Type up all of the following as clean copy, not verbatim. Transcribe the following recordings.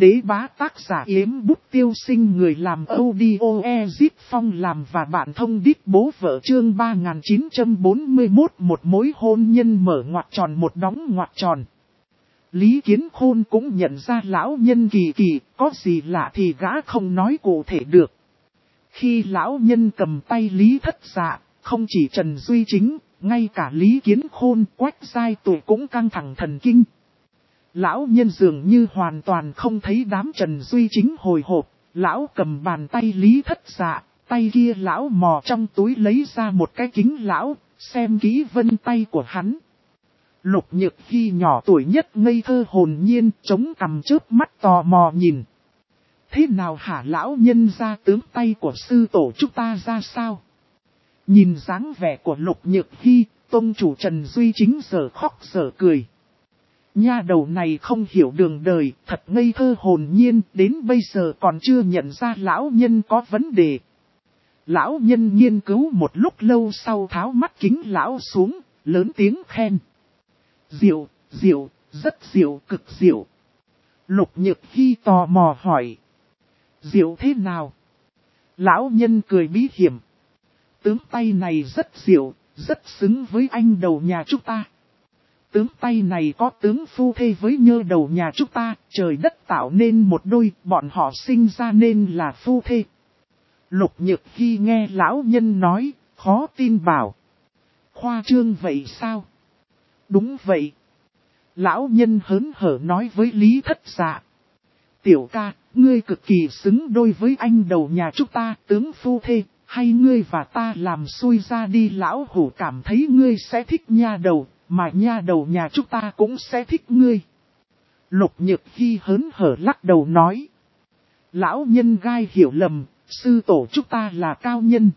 đế bá tác giả Yếm Bút Tiêu Sinh, người làm audio Ezip Phong làm và bạn thông đít bố vợ, chương 3941, một mối hôn nhân mở ngoặc tròn một đóng ngoặc tròn. Lý Kiến Khôn cũng nhận ra lão nhân kỳ kỳ, có gì lạ thì gã không nói cụ thể được. Khi lão nhân cầm tay Lý Thất Dạ, không chỉ Trần Duy Chính, ngay cả Lý Kiến Khôn, Quách Giai Tụi cũng căng thẳng thần kinh. Lão nhân dường như hoàn toàn không thấy đám Trần Duy Chính hồi hộp, lão cầm bàn tay Lý Thất Dạ, tay kia lão mò trong túi lấy ra một cái kính lão, xem kỹ vân tay của hắn. Lục Nhược Hy nhỏ tuổi nhất ngây thơ hồn nhiên, chống cằm chớp mắt tò mò nhìn. Thế nào hả lão nhân ra, tướng tay của sư tổ chúng ta ra sao? Nhìn dáng vẻ của Lục Nhược Hy, tông chủ Trần Duy Chính giờ khóc giờ cười. Nha đầu này không hiểu đường đời, thật ngây thơ hồn nhiên, đến bây giờ còn chưa nhận ra lão nhân có vấn đề. Lão nhân nghiên cứu một lúc lâu sau tháo mắt kính lão xuống, lớn tiếng khen. Diệu, diệu, rất diệu, cực diệu. Lục Nhược Hy tò mò hỏi. Diệu thế nào? Lão nhân cười bí hiểm. Tướng tay này rất diệu, rất xứng với anh đầu nhà chúng ta. Tướng tay này có tướng phu thê với nhơ đầu nhà chúng ta, trời đất tạo nên một đôi, bọn họ sinh ra nên là phu thê. Lục Nhược Hy nghe lão nhân nói, khó tin bảo. Khoa trương vậy sao? Đúng vậy. Lão nhân hớn hở nói với Lý Thất Dạ. Tiểu ca, ngươi cực kỳ xứng đôi với anh đầu nhà chúng ta, tướng phu thê, hay ngươi và ta làm xui ra đi. Lão hủ cảm thấy ngươi sẽ thích nha đầu, mà nha đầu nhà chúng ta cũng sẽ thích ngươi. Lục Nhược Hy hớn hở lắc đầu nói. Lão nhân gai hiểu lầm, sư tổ chúng ta là cao nhân.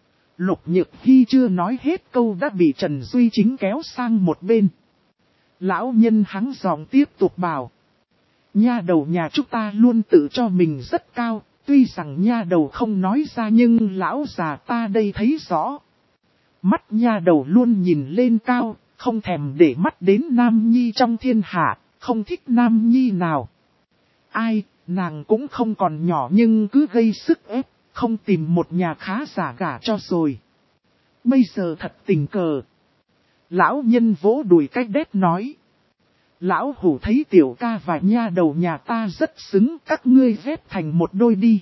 Lục Nhược Hy chưa nói hết câu đã bị Trần Duy Chính kéo sang một bên. Lão nhân hắng giọng tiếp tục bảo. Nha đầu nhà chúng ta luôn tự cho mình rất cao, tuy rằng nha đầu không nói ra nhưng lão già ta đây thấy rõ. Mắt nha đầu luôn nhìn lên cao, không thèm để mắt đến nam nhi trong thiên hạ, không thích nam nhi nào. Ai, nàng cũng không còn nhỏ nhưng cứ gây sức ép, không tìm một nhà khá giả gả cho rồi. Bây giờ thật tình cờ. Lão nhân vỗ đùi cách đét nói. Lão hủ thấy tiểu ca và nha đầu nhà ta rất xứng, các ngươi ghép thành một đôi đi.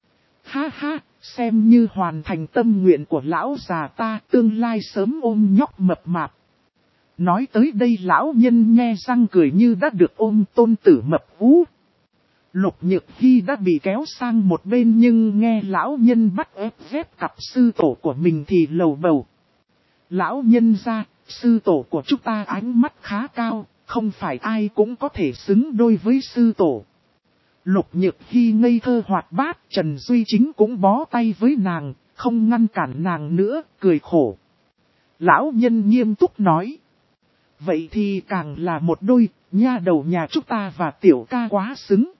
Ha ha, xem như hoàn thành tâm nguyện của lão già ta, tương lai sớm ôm nhóc mập mạp. Nói tới đây lão nhân nhe răng cười như đã được ôm tôn tử mập ú. Lục Nhược Hy đã bị kéo sang một bên nhưng nghe lão nhân bắt ép ghép cặp sư tổ của mình thì lầu bầu. Lão nhân ra, sư tổ của chúng ta ánh mắt khá cao, không phải ai cũng có thể xứng đôi với sư tổ. Lục Nhược Hy ngây thơ hoạt bát, Trần Duy Chính cũng bó tay với nàng, không ngăn cản nàng nữa, cười khổ. Lão nhân nghiêm túc nói. Vậy thì càng là một đôi, nha đầu nhà chúng ta và tiểu ca quá xứng.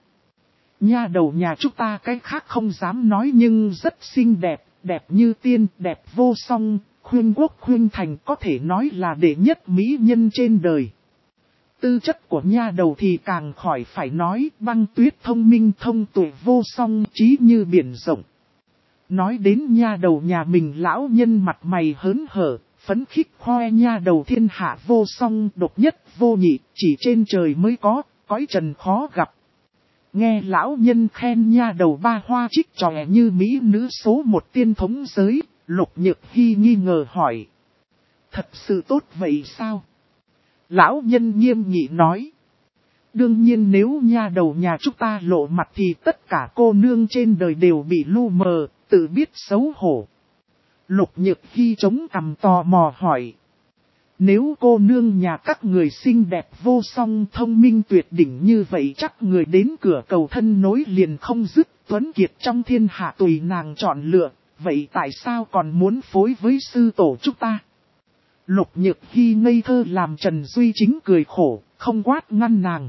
Nha đầu nhà chúng ta cái khác không dám nói nhưng rất xinh đẹp, đẹp như tiên, đẹp vô song, khuyên quốc khuyên thành, có thể nói là đệ nhất mỹ nhân trên đời. Tư chất của nha đầu thì càng khỏi phải nói, Băng Tuyết thông minh thông tuệ vô song, trí như biển rộng. Nói đến nha đầu nhà mình, lão nhân mặt mày hớn hở, phấn khích khoe nha đầu thiên hạ vô song, độc nhất vô nhị, chỉ trên trời mới có, cõi trần khó gặp. Nghe lão nhân khen nha đầu ba hoa trích tròe như mỹ nữ số một tiên thống giới, Lục Nhược Hy nghi ngờ hỏi. Thật sự tốt vậy sao? Lão nhân nghiêm nghị nói. Đương nhiên nếu nha đầu nhà chúng ta lộ mặt thì tất cả cô nương trên đời đều bị lu mờ, tự biết xấu hổ. Lục Nhược Hy chống cằm tò mò hỏi. Nếu cô nương nhà các người xinh đẹp vô song thông minh tuyệt đỉnh như vậy chắc người đến cửa cầu thân nối liền không dứt, tuấn kiệt trong thiên hạ tùy nàng chọn lựa, vậy tại sao còn muốn phối với sư tổ chúng ta? Lục Nhược Hy ngây thơ làm Trần Duy Chính cười khổ, không quát ngăn nàng.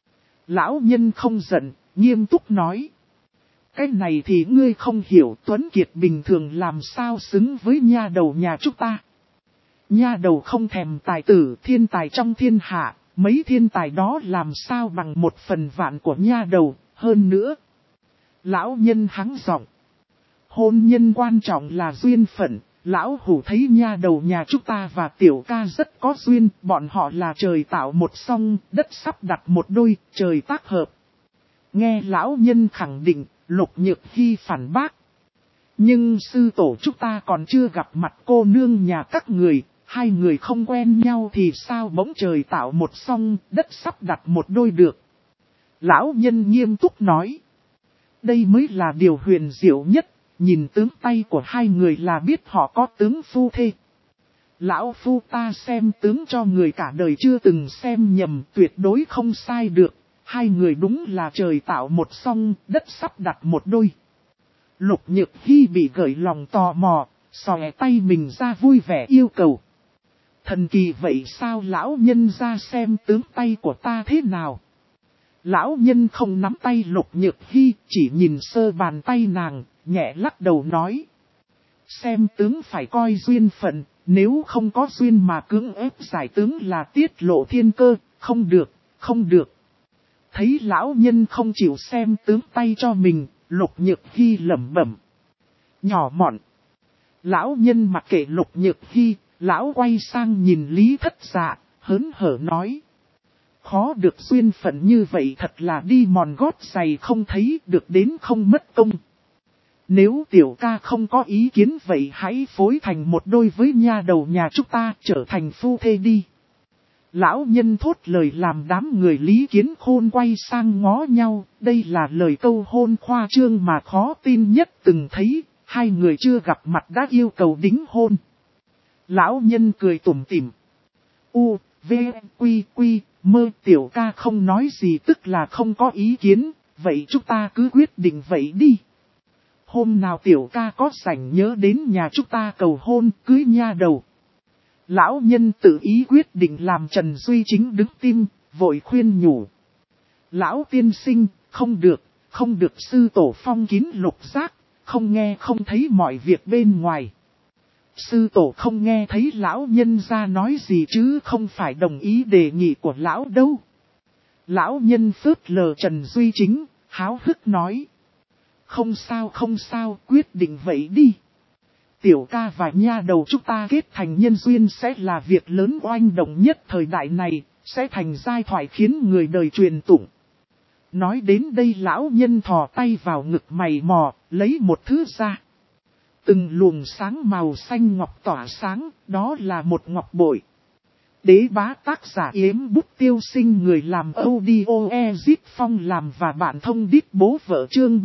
Lão nhân không giận, nghiêm túc nói. Cái này thì ngươi không hiểu, tuấn kiệt bình thường làm sao xứng với nha đầu nhà chúng ta. Nha đầu không thèm tài tử, thiên tài trong thiên hạ, mấy thiên tài đó làm sao bằng 1/1000 của nha đầu, Hơn nữa, lão nhân hắng giọng. Hôn nhân quan trọng là duyên phận, lão hủ thấy nha đầu nhà chúng ta và tiểu ca rất có duyên, bọn họ là trời tạo một song, đất sắp đặt một đôi, trời tác hợp. Nghe lão nhân khẳng định, Lục Nhược Hy phản bác. Nhưng sư tổ chúng ta còn chưa gặp mặt cô nương nhà các người, hai người không quen nhau thì sao bỗng trời tạo một song, đất sắp đặt một đôi được. Lão nhân nghiêm túc nói. Đây mới là điều huyền diệu nhất, nhìn tướng tay của hai người là biết họ có tướng phu thê. Lão phu ta xem tướng cho người cả đời chưa từng xem nhầm, tuyệt đối không sai được. Hai người đúng là trời tạo một song, đất sắp đặt một đôi. Lục Nhược Hy bị gợi lòng tò mò, xòe tay mình ra vui vẻ yêu cầu. Thần kỳ vậy sao lão nhân ra xem tướng tay của ta thế nào? Lão nhân không nắm tay Lục Nhược Hy, chỉ nhìn sơ bàn tay nàng, nhẹ lắc đầu nói. Xem tướng phải coi duyên phận, nếu không có duyên mà cưỡng ép giải tướng là tiết lộ thiên cơ, không được, không được. Thấy lão nhân không chịu xem tướng tay cho mình, Lục Nhược Hy lẩm bẩm. Nhỏ mọn. Lão nhân mặc kệ Lục Nhược Hy, lão quay sang nhìn Lý Thất Dạ, hớn hở nói. Khó được duyên phận như vậy thật là đi mòn gót giày không thấy được đến không mất công. Nếu tiểu ca không có ý kiến vậy hãy phối thành một đôi với nha đầu nhà chúng ta trở thành phu thê đi. Lão nhân thốt lời làm đám người Lý Kiến Khôn quay sang ngó nhau, đây là lời câu hôn khoa trương mà khó tin nhất từng thấy, hai người chưa gặp mặt đã yêu cầu đính hôn. Lão nhân cười tủm tỉm. U, V, Quy, Quy, Mơ tiểu ca không nói gì tức là không có ý kiến, vậy chúng ta cứ quyết định vậy đi. Hôm nào tiểu ca có rảnh nhớ đến nhà chúng ta cầu hôn cưới nha đầu. Lão nhân tự ý quyết định làm Trần Duy Chính đứng tim, vội khuyên nhủ. Lão tiên sinh, không được sư tổ phong kín lục giác, không nghe không thấy mọi việc bên ngoài. Sư tổ không nghe thấy lão nhân ra nói gì chứ không phải đồng ý đề nghị của lão đâu. Lão nhân phớt lờ Trần Duy Chính, háo hức nói. Không sao, quyết định vậy đi. Tiểu ca và nha đầu chúng ta kết thành nhân duyên sẽ là việc lớn oanh động nhất thời đại này, sẽ thành giai thoại khiến người đời truyền tụng. Nói đến đây lão nhân thò tay vào ngực mày mò, lấy một thứ ra. Từng luồng sáng màu xanh ngọc tỏa sáng, đó là một ngọc bội. Đế bá tác giả Yếm Bút Tiêu Sinh người làm audio Ezit Phong làm và bạn thông đít bố vợ chương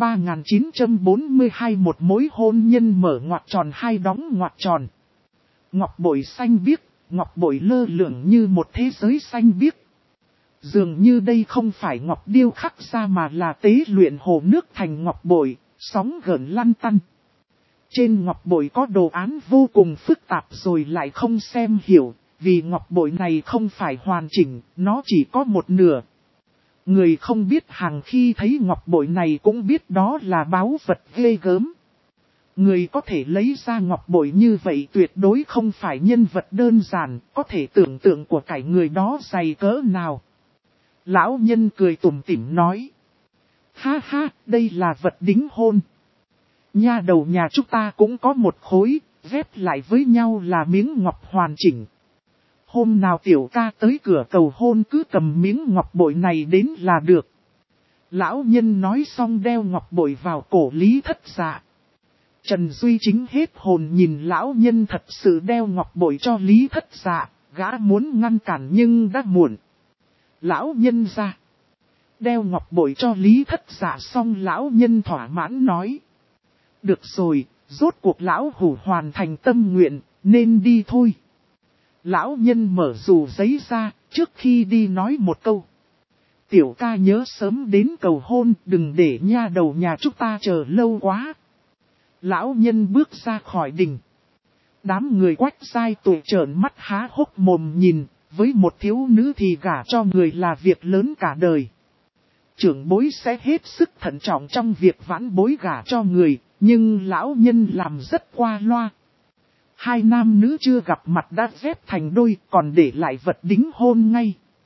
3942 một mối hôn nhân mở ngoặc tròn hai đóng ngoặc tròn. Ngọc bội xanh biếc, ngọc bội lơ lửng như một thế giới xanh biếc. Dường như đây không phải ngọc điêu khắc ra mà là tế luyện hồ nước thành ngọc bội, sóng gợn lăn tăn. Trên ngọc bội có đồ án vô cùng phức tạp rồi lại không xem hiểu. Vì ngọc bội này không phải hoàn chỉnh, nó chỉ có một nửa. Người không biết hàng khi thấy ngọc bội này cũng biết đó là báu vật ghê gớm. Người có thể lấy ra ngọc bội như vậy tuyệt đối không phải nhân vật đơn giản, có thể tưởng tượng của cải người đó dày cỡ nào. Lão nhân cười tủm tỉm nói. Ha ha, đây là vật đính hôn. Nha đầu nhà chúng ta cũng có một khối, ghép lại với nhau là miếng ngọc hoàn chỉnh. Hôm nào tiểu ca tới cửa cầu hôn cứ cầm miếng ngọc bội này đến là được. Lão nhân nói xong đeo ngọc bội vào cổ Lý Thất Dạ. Trần Duy Chính hết hồn nhìn lão nhân thật sự đeo ngọc bội cho Lý Thất Dạ, gã muốn ngăn cản nhưng đã muộn. Lão nhân ra. Đeo ngọc bội cho Lý Thất Dạ xong lão nhân thỏa mãn nói. Được rồi, rốt cuộc lão hủ hoàn thành tâm nguyện, nên đi thôi. Lão nhân mở dù giấy ra, trước khi đi nói một câu. Tiểu ca nhớ sớm đến cầu hôn, đừng để nha đầu nhà chúng ta chờ lâu quá. Lão nhân bước ra khỏi đình. Đám người Quách Giai tuổi trợn mắt há hốc mồm nhìn, với một thiếu nữ thì gả cho người là việc lớn cả đời. Trưởng bối sẽ hết sức thận trọng trong việc vãn bối gả cho người, nhưng lão nhân làm rất qua loa. Hai nam nữ chưa gặp mặt đã ghép thành đôi còn để lại vật đính hôn ngay.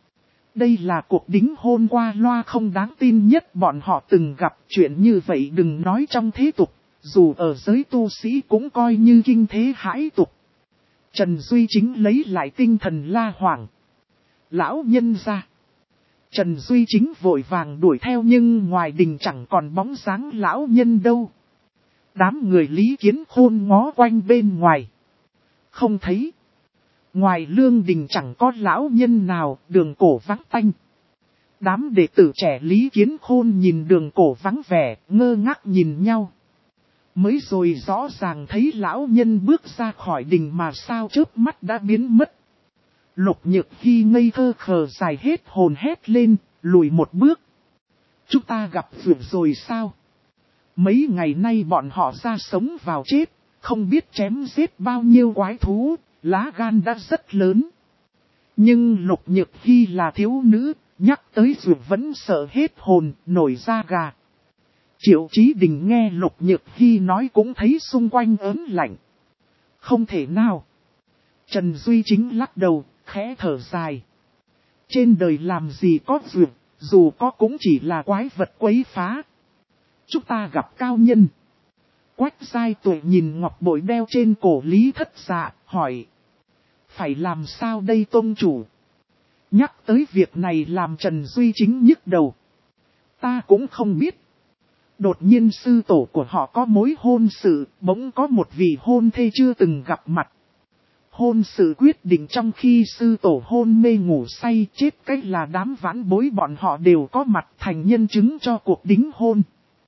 Đây là cuộc đính hôn qua loa không đáng tin nhất bọn họ từng gặp. Chuyện như vậy đừng nói trong thế tục, dù ở giới tu sĩ cũng coi như kinh thế hãi tục. Trần Duy Chính lấy lại tinh thần la hoảng. Lão nhân ra. Trần Duy Chính vội vàng đuổi theo nhưng ngoài đình chẳng còn bóng dáng lão nhân đâu. Đám người Lý Kiến Khôn ngó quanh bên ngoài. Không thấy. Ngoài lương đình chẳng có lão nhân nào, đường cổ vắng tanh. Đám đệ tử trẻ Lý Kiến Khôn nhìn đường cổ vắng vẻ, ngơ ngác nhìn nhau. Mới rồi rõ ràng thấy lão nhân bước ra khỏi đình mà sao chớp mắt đã biến mất. Lục Nhược Hy ngây thơ khờ dài hết hồn hét lên, lùi một bước. Chúng ta gặp vượt rồi sao? Mấy ngày nay bọn họ ra sống vào chết, không biết chém giết bao nhiêu quái thú, lá gan đã rất lớn. Nhưng Lục Nhược Hy là thiếu nữ, nhắc tới vượt vẫn sợ hết hồn, nổi da gà. Triệu Chí Đình nghe Lục Nhược Hy nói cũng thấy xung quanh ớn lạnh. Không thể nào. Trần Duy Chính lắc đầu, khẽ thở dài. Trên đời làm gì có vượt, dù có cũng chỉ là quái vật quấy phá. Chúng ta gặp cao nhân. Quách Giai Tuệ nhìn ngọc bội đeo trên cổ Lý Thất Dạ, hỏi. Phải làm sao đây tôn chủ? Nhắc tới việc này làm Trần Duy Chính nhức đầu. Ta cũng không biết. Đột nhiên sư tổ của họ có mối hôn sự, bỗng có một vị hôn thê chưa từng gặp mặt. Hôn sự quyết định trong khi sư tổ hôn mê ngủ say, chết cách là đám vãn bối bọn họ đều có mặt thành nhân chứng cho cuộc đính hôn.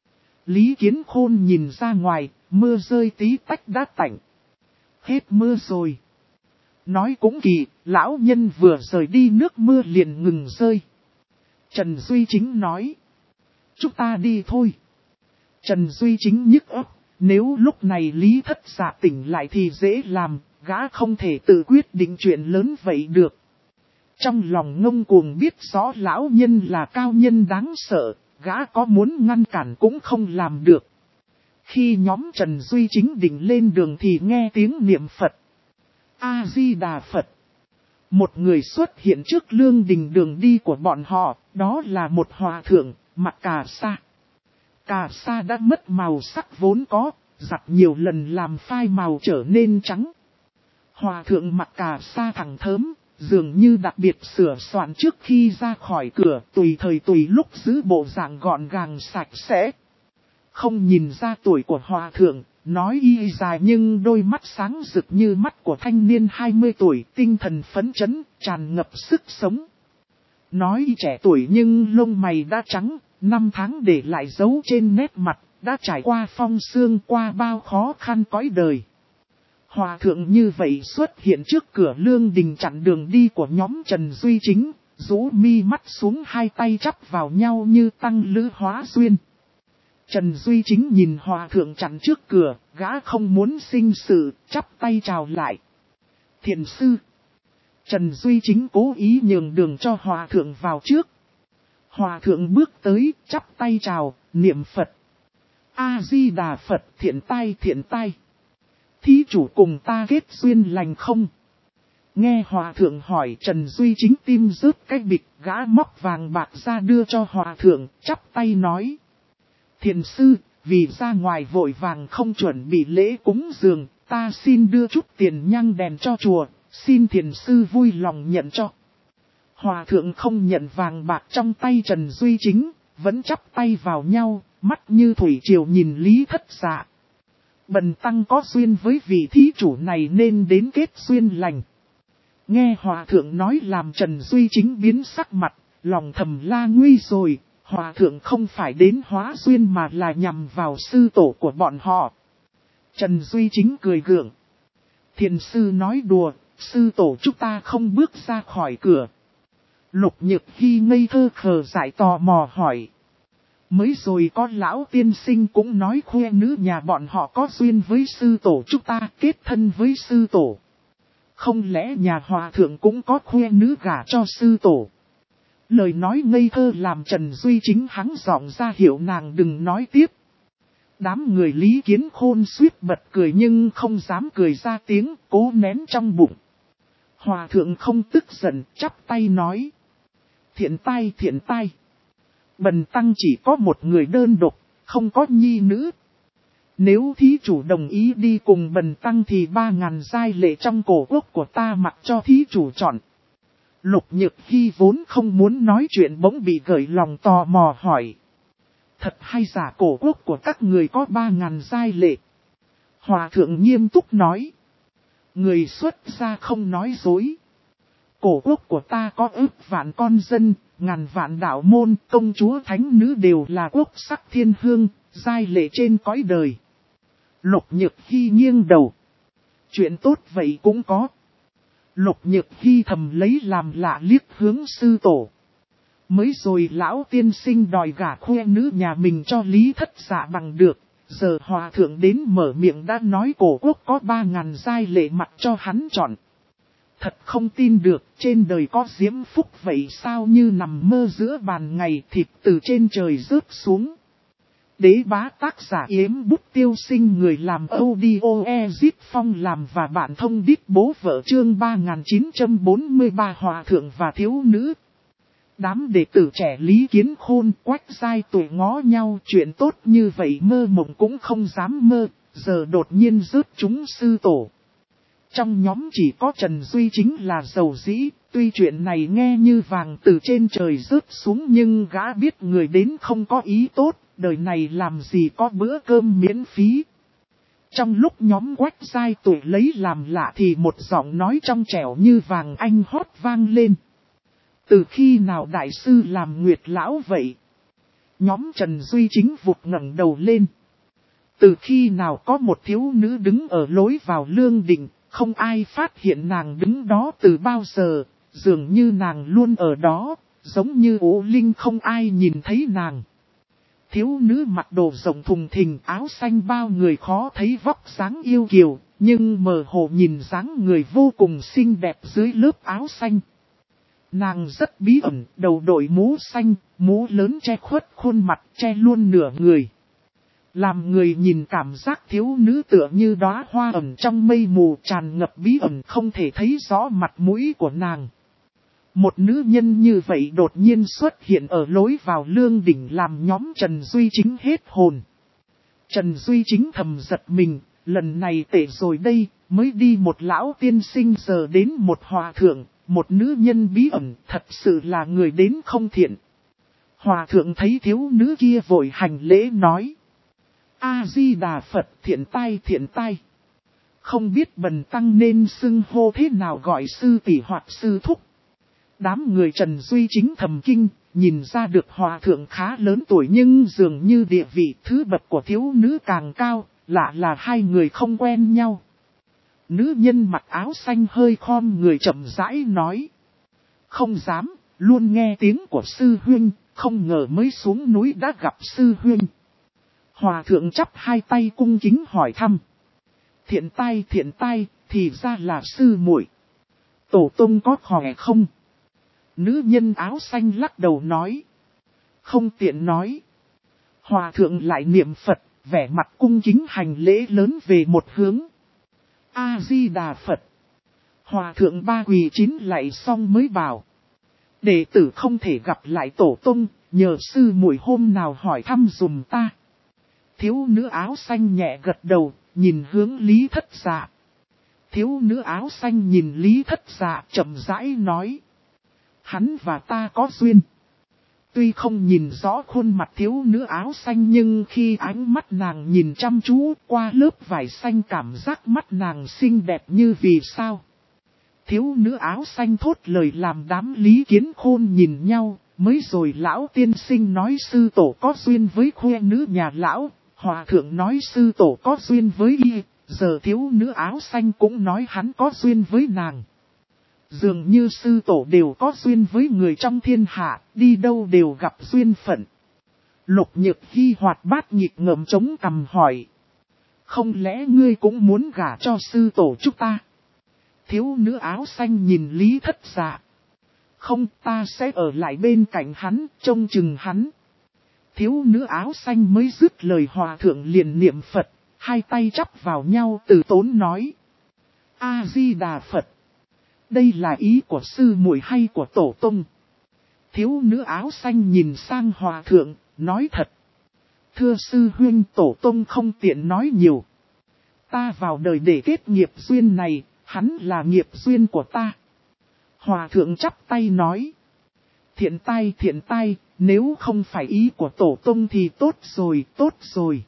Lý Kiến Khôn nhìn ra ngoài, mưa rơi tí tách đã tạnh. Hết mưa rồi. Nói cũng kỳ, lão nhân vừa rời đi nước mưa liền ngừng rơi. Trần Duy Chính nói. Chúng ta đi thôi. Trần Duy Chính nhức óc, nếu lúc này Lý Thất Dạ tỉnh lại thì dễ làm, gã không thể tự quyết định chuyện lớn vậy được. Trong lòng ngông cuồng biết rõ lão nhân là cao nhân đáng sợ, gã có muốn ngăn cản cũng không làm được. Khi nhóm Trần Duy Chính định lên đường thì nghe tiếng niệm Phật. A-di-đà Phật. Một người xuất hiện trước lương đình đường đi của bọn họ, đó là một hòa thượng, mặt cà sa. Cà sa đã mất màu sắc vốn có, giặt nhiều lần làm phai màu trở nên trắng. Hòa thượng mặt cà sa thẳng thớm, dường như đặc biệt sửa soạn trước khi ra khỏi cửa, tùy thời tùy lúc giữ bộ dạng gọn gàng sạch sẽ. Không nhìn ra tuổi của hòa thượng, nói y dài nhưng đôi mắt sáng rực như mắt của thanh niên 20 tuổi, tinh thần phấn chấn, tràn ngập sức sống. Nói y trẻ tuổi nhưng lông mày đã trắng, 5 tháng để lại dấu trên nét mặt, đã trải qua phong sương qua bao khó khăn cõi đời. Hòa thượng như vậy xuất hiện trước cửa lương đình chặn đường đi của nhóm Trần Duy Chính, rũ mi mắt xuống hai tay chắp vào nhau như tăng lữ hóa duyên. Trần Duy Chính nhìn hòa thượng chặn trước cửa, gã không muốn sinh sự, chắp tay chào lại. Thiền sư. Trần Duy Chính cố ý nhường đường cho hòa thượng vào trước. Hòa thượng bước tới, chắp tay chào, niệm Phật. A-di-đà Phật, thiện tai thiện tai. Thí chủ cùng ta kết duyên lành không? Nghe hòa thượng hỏi, Trần Duy Chính tim rớt cái bịch, gã móc vàng bạc ra đưa cho hòa thượng, chắp tay nói. Thiền sư, vì ra ngoài vội vàng không chuẩn bị lễ cúng dường, ta xin đưa chút tiền nhang đèn cho chùa, xin thiền sư vui lòng nhận cho. Hòa thượng không nhận vàng bạc trong tay Trần Duy Chính, vẫn chắp tay vào nhau, mắt như thủy triều nhìn Lý Thất Dạ. Bần tăng có duyên với vị thí chủ này nên đến kết duyên lành. Nghe hòa thượng nói làm Trần Duy Chính biến sắc mặt, lòng thầm la nguy rồi, hòa thượng không phải đến hóa duyên mà là nhằm vào sư tổ của bọn họ. Trần Duy Chính cười gượng. Thiền sư nói đùa, sư tổ chúng ta không bước ra khỏi cửa. Lục Nhược Hy ngây thơ khờ dại tò mò hỏi. Mới rồi có lão tiên sinh cũng nói khoe nữ nhà bọn họ có duyên với sư tổ chúng ta, kết thân với sư tổ. Không lẽ nhà hòa thượng cũng có khoe nữ gả cho sư tổ? Lời nói ngây thơ làm Trần Duy Chính hắng giọng ra hiệu nàng đừng nói tiếp. Đám người Lý Kiến Khôn suýt bật cười nhưng không dám cười ra tiếng, cố nén trong bụng. Hòa thượng không tức giận, chắp tay nói. Thiện tai. Bần tăng chỉ có một người đơn độc, không có nhi nữ. Nếu thí chủ đồng ý đi cùng bần tăng thì 3.000 giai lệ trong cổ quốc của ta mặc cho thí chủ chọn. Lục Nhược Hy vốn không muốn nói chuyện bỗng bị gợi lòng tò mò hỏi. Thật hay giả cổ quốc của các người có 3.000 giai lệ? Hòa thượng nghiêm túc nói. Người xuất gia không nói dối. Cổ quốc của ta có ước vạn con dân, ngàn vạn đạo môn, công chúa thánh nữ đều là quốc sắc thiên hương, giai lệ trên cõi đời. Lục Nhược Hy nghiêng đầu. Chuyện tốt vậy cũng có. Lục Nhược Hy thầm lấy làm lạ liếc hướng sư tổ. Mới rồi lão tiên sinh đòi gả khoe nữ nhà mình cho Lý Thất Dạ bằng được. Giờ hòa thượng đến mở miệng đã nói cổ quốc có 3.000 giai lệ mặc cho hắn chọn. Thật không tin được, trên đời có diễm phúc vậy sao, như nằm mơ giữa bàn ngày, thịt từ trên trời rớt xuống. Đế bá tác giả Yếm Bút Tiêu Sinh, người làm audio Ezip Phong làm và bạn thông đít bố vợ, chương 3943 hòa thượng và thiếu nữ. Đám đệ tử trẻ Lý Kiến Khôn, Quách Giai tuổi ngó nhau, chuyện tốt như vậy mơ mộng cũng không dám mơ, giờ đột nhiên rớt chúng sư tổ. Trong nhóm chỉ có Trần Duy Chính là giàu dĩ, tuy chuyện này nghe như vàng từ trên trời rớt xuống nhưng gã biết người đến không có ý tốt, đời này làm gì có bữa cơm miễn phí. Trong lúc nhóm Quách Giai tuổi lấy làm lạ thì một giọng nói trong trẻo như vàng anh hót vang lên. Từ khi nào đại sư làm Nguyệt lão vậy? Nhóm Trần Duy Chính vụt ngẩng đầu lên. Từ khi nào có một thiếu nữ đứng ở lối vào lương định, không ai phát hiện nàng đứng đó từ bao giờ, dường như nàng luôn ở đó, giống như ố linh không ai nhìn thấy nàng. Thiếu nữ mặc đồ rộng thùng thình, áo xanh bao người khó thấy vóc dáng yêu kiều, nhưng mờ hồ nhìn dáng người vô cùng xinh đẹp dưới lớp áo xanh. Nàng rất bí ẩn, đầu đội mũ xanh, mũ lớn che khuất khuôn mặt, che luôn nửa người. Làm người nhìn cảm giác thiếu nữ tựa như đóa hoa ẩn trong mây mù, tràn ngập bí ẩn, không thể thấy rõ mặt mũi của nàng. Một nữ nhân như vậy đột nhiên xuất hiện ở lối vào lương đỉnh làm nhóm Trần Duy Chính hết hồn. Trần Duy Chính thầm giật mình, lần này tệ rồi đây, mới đi một lão tiên sinh giờ đến một hòa thượng, một nữ nhân bí ẩn, thật sự là người đến không thiện. Hòa thượng thấy thiếu nữ kia vội hành lễ nói. A-di-đà Phật, thiện tai. Không biết bần tăng nên xưng hô thế nào, gọi sư tỷ hoặc sư thúc. Đám người Trần Duy Chính thầm kinh, nhìn ra được hòa thượng khá lớn tuổi nhưng dường như địa vị thứ bậc của thiếu nữ càng cao, lạ là hai người không quen nhau. Nữ nhân mặc áo xanh hơi khom người chậm rãi nói. Không dám, luôn nghe tiếng của sư huynh, không ngờ mới xuống núi đã gặp sư huynh. Hòa thượng chắp hai tay cung kính hỏi thăm. Thiện tai, thì ra là sư muội. Tổ tông có khỏe không? Nữ nhân áo xanh lắc đầu nói. Không tiện nói. Hòa thượng lại niệm Phật, vẻ mặt cung kính hành lễ lớn về một hướng. A-di-đà Phật. Hòa thượng ba quỳ chín lạy xong mới bảo. Đệ tử không thể gặp lại tổ tông, nhờ sư muội hôm nào hỏi thăm dùm ta. Thiếu nữ áo xanh nhẹ gật đầu, nhìn hướng Lý Thất Dạ. Thiếu nữ áo xanh nhìn Lý Thất Dạ chậm rãi nói. Hắn và ta có duyên. Tuy không nhìn rõ khuôn mặt thiếu nữ áo xanh nhưng khi ánh mắt nàng nhìn chăm chú qua lớp vải xanh cảm giác mắt nàng xinh đẹp như vì sao. Thiếu nữ áo xanh thốt lời làm đám Lý Kiến Khôn nhìn nhau, mới rồi lão tiên sinh nói sư tổ có duyên với khoe nữ nhà lão, hòa thượng nói sư tổ có duyên với y, giờ thiếu nữ áo xanh cũng nói hắn có duyên với nàng. Dường như sư tổ đều có duyên với người trong thiên hạ, đi đâu đều gặp duyên phận. Lục Nhược Hy hoạt bát nhịp ngậm chống cằm hỏi. Không lẽ ngươi cũng muốn gả cho sư tổ chúng ta? Thiếu nữ áo xanh nhìn Lý Thất Dạ. Không, ta sẽ ở lại bên cạnh hắn, trông chừng hắn. Thiếu nữ áo xanh mới dứt lời hòa thượng liền niệm Phật, hai tay chắp vào nhau từ tốn nói. A-di-đà Phật. Đây là ý của sư muội hay của tổ tông? Thiếu nữ áo xanh nhìn sang hòa thượng, nói thật. Thưa sư huynh, tổ tông không tiện nói nhiều. Ta vào đời để kết nghiệp duyên này, hắn là nghiệp duyên của ta. Hòa thượng chắp tay nói. Thiện tai, nếu không phải ý của tổ tông thì tốt rồi.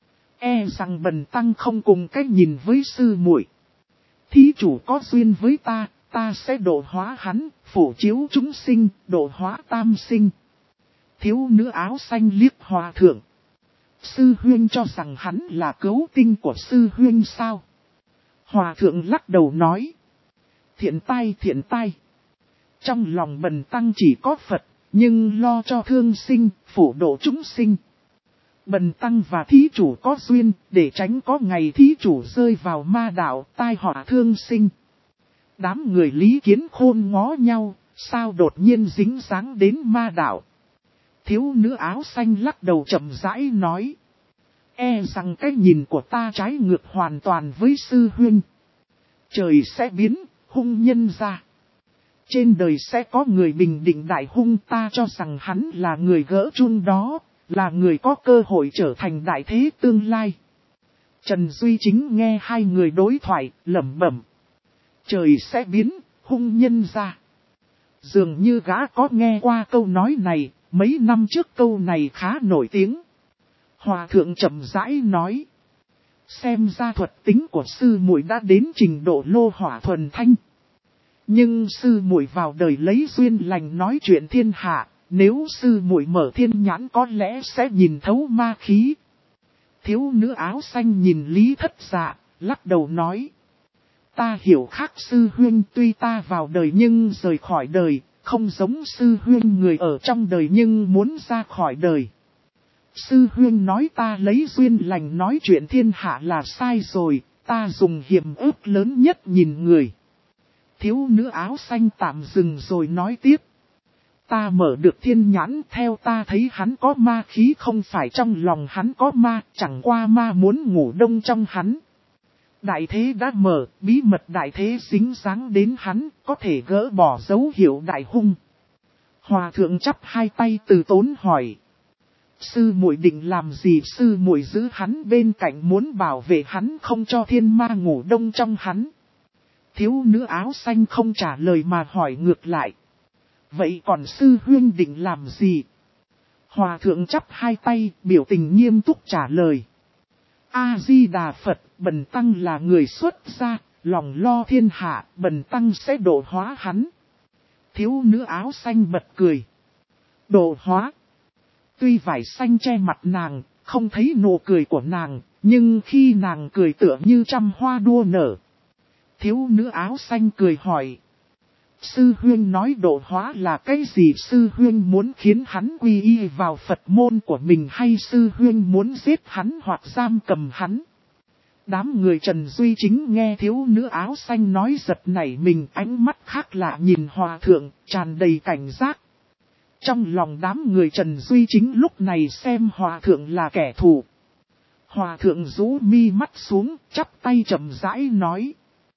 E rằng bần tăng không cùng cách nhìn với sư muội. Thí chủ có duyên với ta sẽ độ hóa hắn, phổ chiếu chúng sinh, độ hóa tam sinh. Thiếu nữ áo xanh liếc hòa thượng. Sư huynh cho rằng hắn là cứu tinh của sư huynh sao? Hòa thượng lắc đầu nói. Thiện tai. Trong lòng bần tăng chỉ có Phật, nhưng lo cho thương sinh, phổ độ chúng sinh. Bần tăng và thí chủ có duyên, để tránh có ngày thí chủ rơi vào ma đạo, tai họa thương sinh. Đám người Lý Kiến khôn ngó nhau, sao đột nhiên dính dáng đến ma đạo. Thiếu nữ áo xanh lắc đầu chậm rãi nói. E rằng cái nhìn của ta trái ngược hoàn toàn với sư huynh. Trời sẽ biến, hung nhân ra. Trên đời sẽ có người bình định đại hung, ta cho rằng hắn là người gỡ chun đó, là người có cơ hội trở thành đại thế tương lai. Trần Duy Chính nghe hai người đối thoại, lẩm bẩm. Trời sẽ biến, hung nhân ra. Dường như gã có nghe qua câu nói này, mấy năm trước câu này khá nổi tiếng. Hòa thượng chậm rãi nói. Xem ra thuật tính của sư muội đã đến trình độ lô hỏa thuần thanh. Nhưng sư muội vào đời lấy duyên lành nói chuyện thiên hạ, nếu sư muội mở thiên nhãn có lẽ sẽ nhìn thấu ma khí. Thiếu nữ áo xanh nhìn Lý Thất Dạ, lắc đầu nói. Ta hiểu khác sư huynh, tuy ta vào đời nhưng rời khỏi đời, không giống sư huynh người ở trong đời nhưng muốn ra khỏi đời. Sư huynh nói ta lấy duyên lành nói chuyện thiên hạ là sai rồi, ta dùng hiểm ước lớn nhất nhìn người. Thiếu nữ áo xanh tạm dừng rồi nói tiếp. Ta mở được thiên nhãn, theo ta thấy hắn có ma khí, không phải trong lòng hắn có ma, chẳng qua ma muốn ngủ đông trong hắn. Đại thế đã mở, bí mật đại thế dính dáng đến hắn, có thể gỡ bỏ dấu hiệu đại hung. Hòa thượng chắp hai tay từ tốn hỏi. Sư muội định làm gì? Sư muội giữ hắn bên cạnh, muốn bảo vệ hắn không cho thiên ma ngủ đông trong hắn. Thiếu nữ áo xanh không trả lời mà hỏi ngược lại. Vậy còn sư huynh định làm gì? Hòa thượng chắp hai tay, biểu tình nghiêm túc trả lời. A-di-đà Phật, bần tăng là người xuất gia, lòng lo thiên hạ, bần tăng sẽ độ hóa hắn. Thiếu nữ áo xanh bật cười. Độ hóa. Tuy vải xanh che mặt nàng, không thấy nụ cười của nàng, nhưng khi nàng cười tựa như trăm hoa đua nở. Thiếu nữ áo xanh cười hỏi. Sư huynh nói độ hóa là cái gì? Sư huynh muốn khiến hắn quy y vào Phật môn của mình, hay sư huynh muốn giết hắn hoặc giam cầm hắn? Đám người Trần Duy Chính nghe thiếu nữ áo xanh nói giật nảy mình, ánh mắt khác lạ nhìn hòa thượng, tràn đầy cảnh giác. Trong lòng đám người Trần Duy Chính lúc này xem hòa thượng là kẻ thù. Hòa thượng rũ mi mắt xuống, chắp tay chậm rãi nói.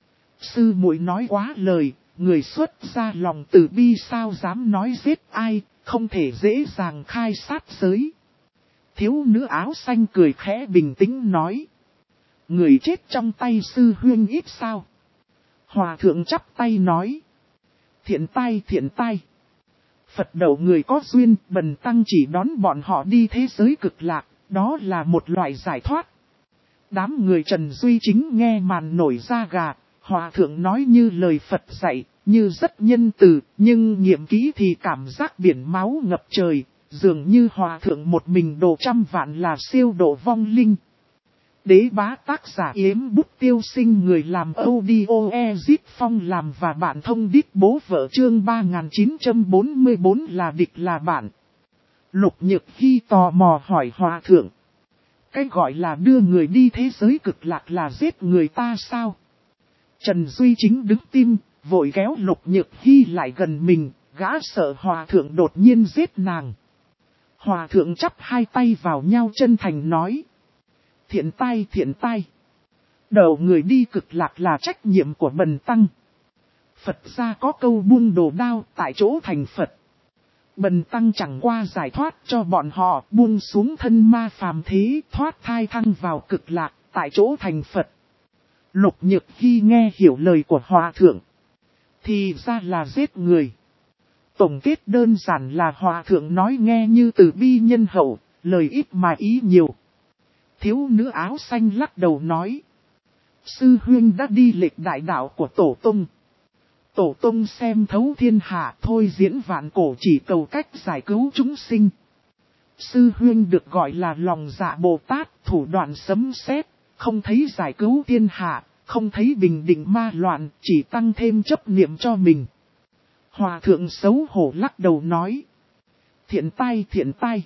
Sư muội nói quá lời, người xuất ra lòng từ bi sao dám nói giết ai, không thể dễ dàng khai sát giới. Thiếu nữ áo xanh cười khẽ bình tĩnh nói. Người chết trong tay sư huynh ít sao? Hòa thượng chắp tay nói. Thiện tai. Phật đầu người có duyên, bần tăng chỉ đón bọn họ đi thế giới cực lạc, đó là một loại giải thoát. Đám người Trần Duy Chính nghe màn nổi da gà, hòa thượng nói như lời Phật dạy, như rất nhân từ, nhưng nghiệm kỹ thì cảm giác biển máu ngập trời, dường như hòa thượng một mình độ trăm vạn là siêu độ vong linh. Đế bá tác giả Yếm Bút Tiêu Sinh, người làm audio Ezit Phong làm và bạn thông đít bố vợ, chương 3944 là địch là bạn. Lục Nhược Hy tò mò hỏi hòa thượng. Cái gọi là đưa người đi thế giới cực lạc là giết người ta sao? Trần Duy Chính đứng tim, vội kéo Lục Nhược Hy lại gần mình, gã sợ hòa thượng đột nhiên giết nàng. Hòa thượng chắp hai tay vào nhau chân thành nói. Thiện tai. Đầu người đi cực lạc là trách nhiệm của bần tăng. Phật gia có câu buông đồ đao tại chỗ thành Phật. Bần tăng chẳng qua giải thoát cho bọn họ buông xuống thân ma phàm thế, thoát thai thăng vào cực lạc, tại chỗ thành Phật. Lục Nhược Hy nghe hiểu lời của Hòa Thượng. Thì ra là giết người. Tổng kết đơn giản là Hòa Thượng nói nghe như từ bi nhân hậu, lời ít mà ý nhiều. Thiếu nữ áo xanh lắc đầu nói. Sư huynh đã đi lệch đại đạo của Tổ Tông. Tổ Tông xem thấu thiên hạ thôi diễn vạn cổ chỉ cầu cách giải cứu chúng sinh. Sư huynh được gọi là lòng dạ Bồ Tát, thủ đoạn sấm sét, không thấy giải cứu thiên hạ, không thấy bình định ma loạn, chỉ tăng thêm chấp niệm cho mình. Hòa Thượng xấu hổ lắc đầu nói. Thiện tai.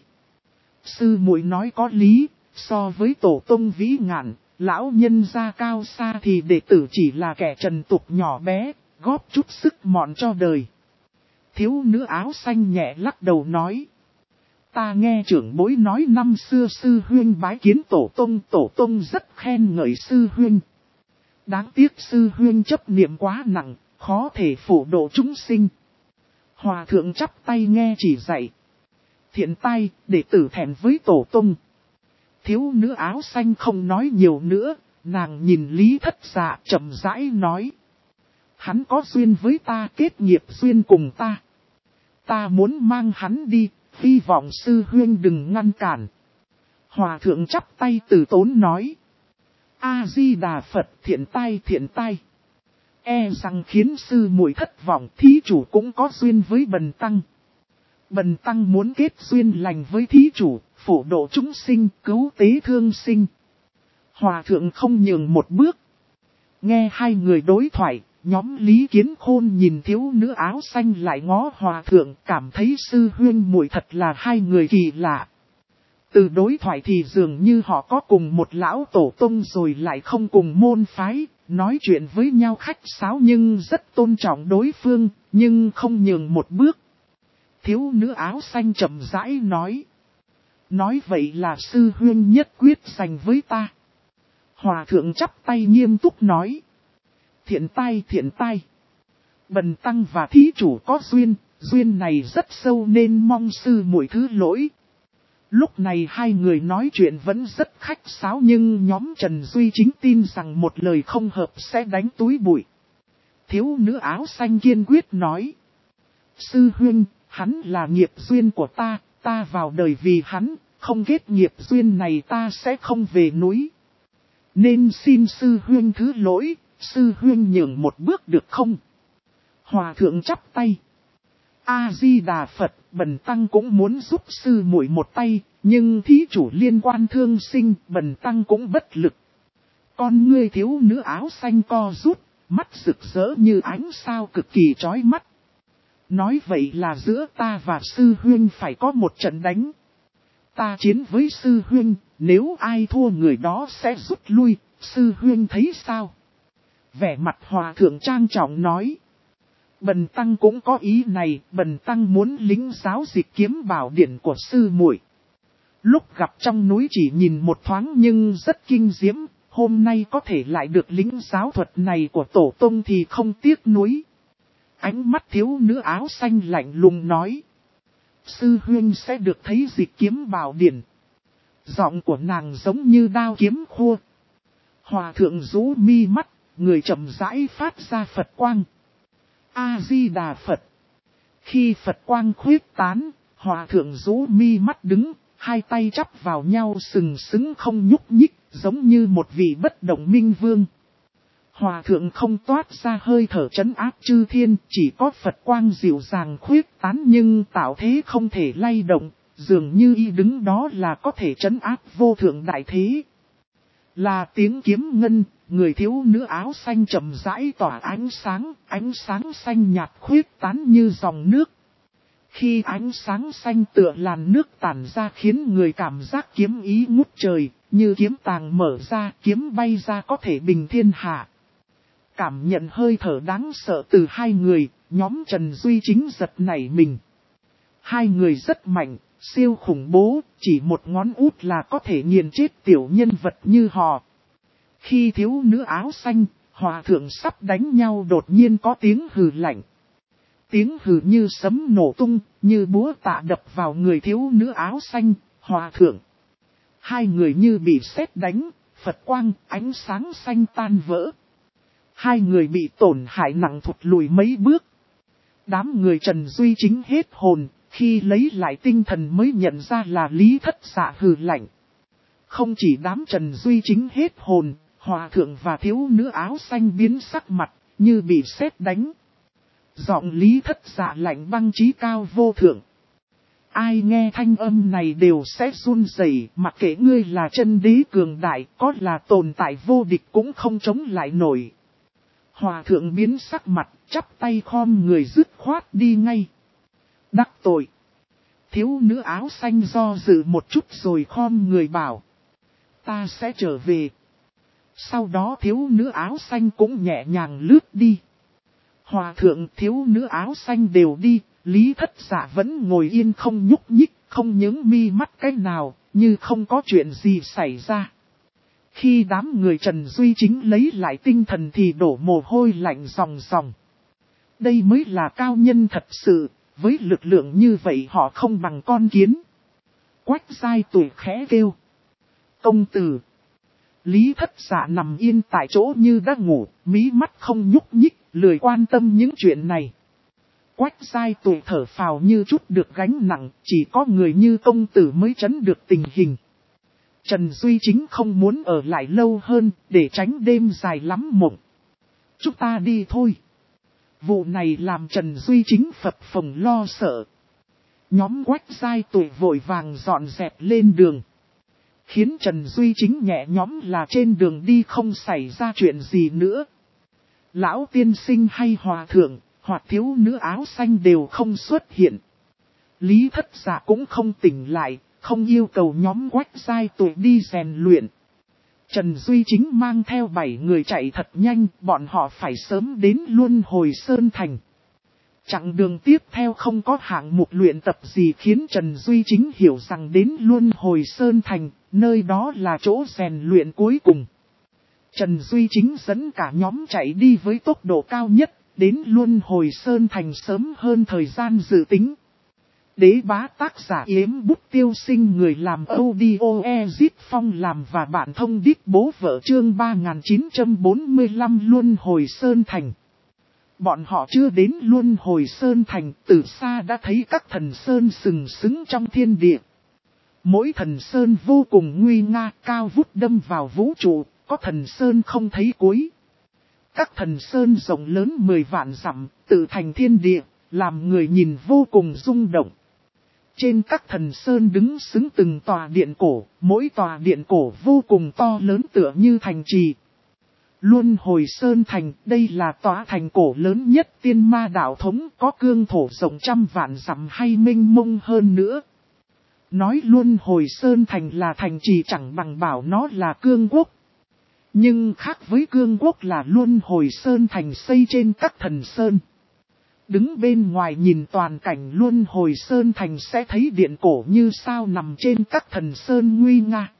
Sư muội nói có lý, so với Tổ Tông vĩ ngạn, lão nhân gia cao xa thì đệ tử chỉ là kẻ trần tục nhỏ bé, góp chút sức mọn cho đời. Thiếu nữ áo xanh nhẹ lắc đầu nói. Ta nghe trưởng bối nói năm xưa sư huynh bái kiến Tổ Tông rất khen ngợi sư huynh. Đáng tiếc sư huynh chấp niệm quá nặng, khó thể phổ độ chúng sinh. Hòa Thượng chắp tay nghe chỉ dạy. Thiện tai, đệ tử thẹn với Tổ Tông. Thiếu nữ áo xanh không nói nhiều nữa, nàng nhìn Lý Thất Dạ chậm rãi nói. Hắn có duyên với ta, kết nghiệp duyên cùng ta. Ta muốn mang hắn đi, hy vọng sư huynh đừng ngăn cản. Hòa Thượng chắp tay từ tốn nói. A-di-đà Phật, thiện tai. E rằng khiến sư muội thất vọng, thí chủ cũng có duyên với bần tăng. Bần tăng muốn kết duyên lành với thí chủ, phổ độ chúng sinh, cứu tế thương sinh. Hòa Thượng không nhường một bước. Nghe hai người đối thoại, nhóm Lý Kiến Khôn nhìn thiếu nữ áo xanh lại ngó Hòa Thượng, cảm thấy sư huynh muội thật là hai người kỳ lạ. Từ đối thoại thì dường như họ có cùng một lão tổ tông rồi lại không cùng môn phái, nói chuyện với nhau khách sáo nhưng rất tôn trọng đối phương, nhưng không nhường một bước. Thiếu nữ áo xanh chậm rãi nói. Nói vậy là sư huynh nhất quyết dành với ta. Hòa Thượng chắp tay nghiêm túc nói. Thiện tai. Bần tăng và thí chủ có duyên này rất sâu nên mong sư muội thứ lỗi. Lúc này hai người nói chuyện vẫn rất khách sáo nhưng nhóm Trần Duy Chính tin rằng một lời không hợp sẽ đánh túi bụi. Thiếu nữ áo xanh kiên quyết nói. Sư huynh, hắn là nghiệp duyên của ta vào đời vì hắn, không kết nghiệp duyên này ta sẽ không về núi. Nên xin sư huynh thứ lỗi, sư huynh nhường một bước được không? Hòa Thượng chắp tay. A-di-đà Phật, bần tăng cũng muốn giúp sư muội một tay, nhưng thí chủ liên quan thương sinh, bần tăng cũng bất lực. Con ngươi thiếu nữ áo xanh co rút, mắt rực rỡ như ánh sao cực kỳ chói mắt. Nói vậy là giữa ta và sư huynh phải có một trận đánh. Ta chiến với sư huynh, nếu ai thua người đó sẽ rút lui, sư huynh thấy sao? Vẻ mặt Hòa Thượng trang trọng nói. Bần tăng cũng có ý này, bần tăng muốn lính giáo dịch kiếm bảo điển của sư muội. Lúc gặp trong núi chỉ nhìn một thoáng nhưng rất kinh diễm, hôm nay có thể lại được lính giáo thuật này của Tổ Tông thì không tiếc nuối. Ánh mắt thiếu nữ áo xanh lạnh lùng nói. Sư huynh sẽ được thấy dịch kiếm bảo điển. Giọng của nàng giống như đao kiếm khua. Hòa Thượng rũ mi mắt, người chậm rãi phát ra Phật quang. A-di-đà Phật. Khi Phật quang khuyết tán, Hòa Thượng rũ mi mắt đứng, hai tay chắp vào nhau sừng sững không nhúc nhích, giống như một vị bất động minh vương. Hòa Thượng không toát ra hơi thở trấn áp chư thiên, chỉ có Phật quang dịu dàng khuyết tán nhưng tạo thế không thể lay động, dường như y đứng đó là có thể trấn áp vô thượng đại thế. Là tiếng kiếm ngân, người thiếu nữ áo xanh chậm rãi tỏa ánh sáng xanh nhạt khuyết tán như dòng nước. Khi ánh sáng xanh tựa làn nước tản ra khiến người cảm giác kiếm ý ngút trời, như kiếm tàng mở ra, kiếm bay ra có thể bình thiên hạ. Cảm nhận hơi thở đáng sợ từ hai người, nhóm Trần Duy Chính giật nảy mình. Hai người rất mạnh, siêu khủng bố, chỉ một ngón út là có thể nghiền chết tiểu nhân vật như họ. Khi thiếu nữ áo xanh, Hòa Thượng sắp đánh nhau đột nhiên có tiếng hừ lạnh. tiếng hừ như sấm nổ tung, như búa tạ đập vào người thiếu nữ áo xanh, hòa thượng. Hai người như bị sét đánh, Phật quang, ánh sáng xanh tan vỡ. Hai người bị tổn hại nặng thụt lùi mấy bước. Đám người Trần Duy Chính hết hồn, khi lấy lại tinh thần mới nhận ra là Lý Thất Dạ hừ lạnh. Không chỉ đám Trần Duy Chính hết hồn, hòa thượng và thiếu nữ áo xanh biến sắc mặt, như bị sét đánh. Giọng Lý Thất Dạ lạnh băng trí cao vô thượng. Ai nghe thanh âm này đều sẽ run rẩy, mặc kệ ngươi là chân đế cường đại, có là tồn tại vô địch cũng không chống lại nổi. Hòa thượng biến sắc mặt, chắp tay khom người dứt khoát đi ngay. Đắc tội. Thiếu nữ áo xanh do dự một chút rồi khom người bảo. Ta sẽ trở về. Sau đó thiếu nữ áo xanh cũng nhẹ nhàng lướt đi. Hòa thượng, thiếu nữ áo xanh đều đi, Lý Thất Dạ vẫn ngồi yên không nhúc nhích, không nhướng mi mắt cái nào, như không có chuyện gì xảy ra. Khi đám người Trần Duy Chính lấy lại tinh thần thì đổ mồ hôi lạnh ròng ròng. Đây mới là cao nhân thật sự, với lực lượng như vậy họ không bằng con kiến. Quách Giai Tuổi khẽ kêu. Công tử. Lý Thất Dạ nằm yên tại chỗ như đã ngủ, mí mắt không nhúc nhích, lười quan tâm những chuyện này. Quách Giai Tuổi thở phào như chút được gánh nặng, chỉ có người như công tử mới trấn được tình hình. Trần Duy Chính không muốn ở lại lâu hơn, để tránh đêm dài lắm mộng. Chúng ta đi thôi. Vụ này làm Trần Duy Chính phập phồng lo sợ. Nhóm Quách Giai Tuổi vội vàng dọn dẹp lên đường. Khiến Trần Duy Chính nhẹ nhõm là trên đường đi không xảy ra chuyện gì nữa. Lão tiên sinh hay hòa thượng, hoặc thiếu nữ áo xanh đều không xuất hiện. Lý Thất Dạ cũng không tỉnh lại, không yêu cầu nhóm Quách Giai Tuổi đi rèn luyện. Trần Duy Chính mang theo 7 người chạy thật nhanh, bọn họ phải sớm đến Luân Hồi Sơn Thành. Chặng đường tiếp theo không có hạng mục luyện tập gì khiến Trần Duy Chính hiểu rằng đến Luân Hồi Sơn Thành, nơi đó là chỗ rèn luyện cuối cùng. Trần Duy Chính dẫn cả nhóm chạy đi với tốc độ cao nhất, đến Luân Hồi Sơn Thành sớm hơn thời gian dự tính. Đế bá tác giả Yếm Bút Tiêu Sinh, người làm audio Ezit Phong làm và bạn thông đít bố vợ, chương 3945 Luân Hồi Sơn Thành. Bọn họ chưa đến Luân Hồi Sơn Thành, từ xa đã thấy các thần sơn sừng sững trong thiên địa. Mỗi thần sơn vô cùng nguy nga, cao vút đâm vào vũ trụ, có thần sơn không thấy cuối. Các thần sơn rộng lớn 10 vạn dặm, tự thành thiên địa, làm người nhìn vô cùng rung động. Trên các thần sơn đứng xứng từng tòa điện cổ, mỗi tòa điện cổ vô cùng to lớn tựa như thành trì. Luân Hồi Sơn Thành, đây là tòa thành cổ lớn nhất Tiên Ma đạo thống, có cương thổ rộng trăm vạn dặm hay mênh mông hơn nữa. Nói Luân Hồi Sơn Thành là thành trì chẳng bằng bảo nó là cương quốc. Nhưng khác với cương quốc là Luân Hồi Sơn Thành xây trên các thần sơn. Đứng bên ngoài nhìn toàn cảnh Luân Hồi Sơn Thành sẽ thấy điện cổ như sao nằm trên các thần sơn nguy nga.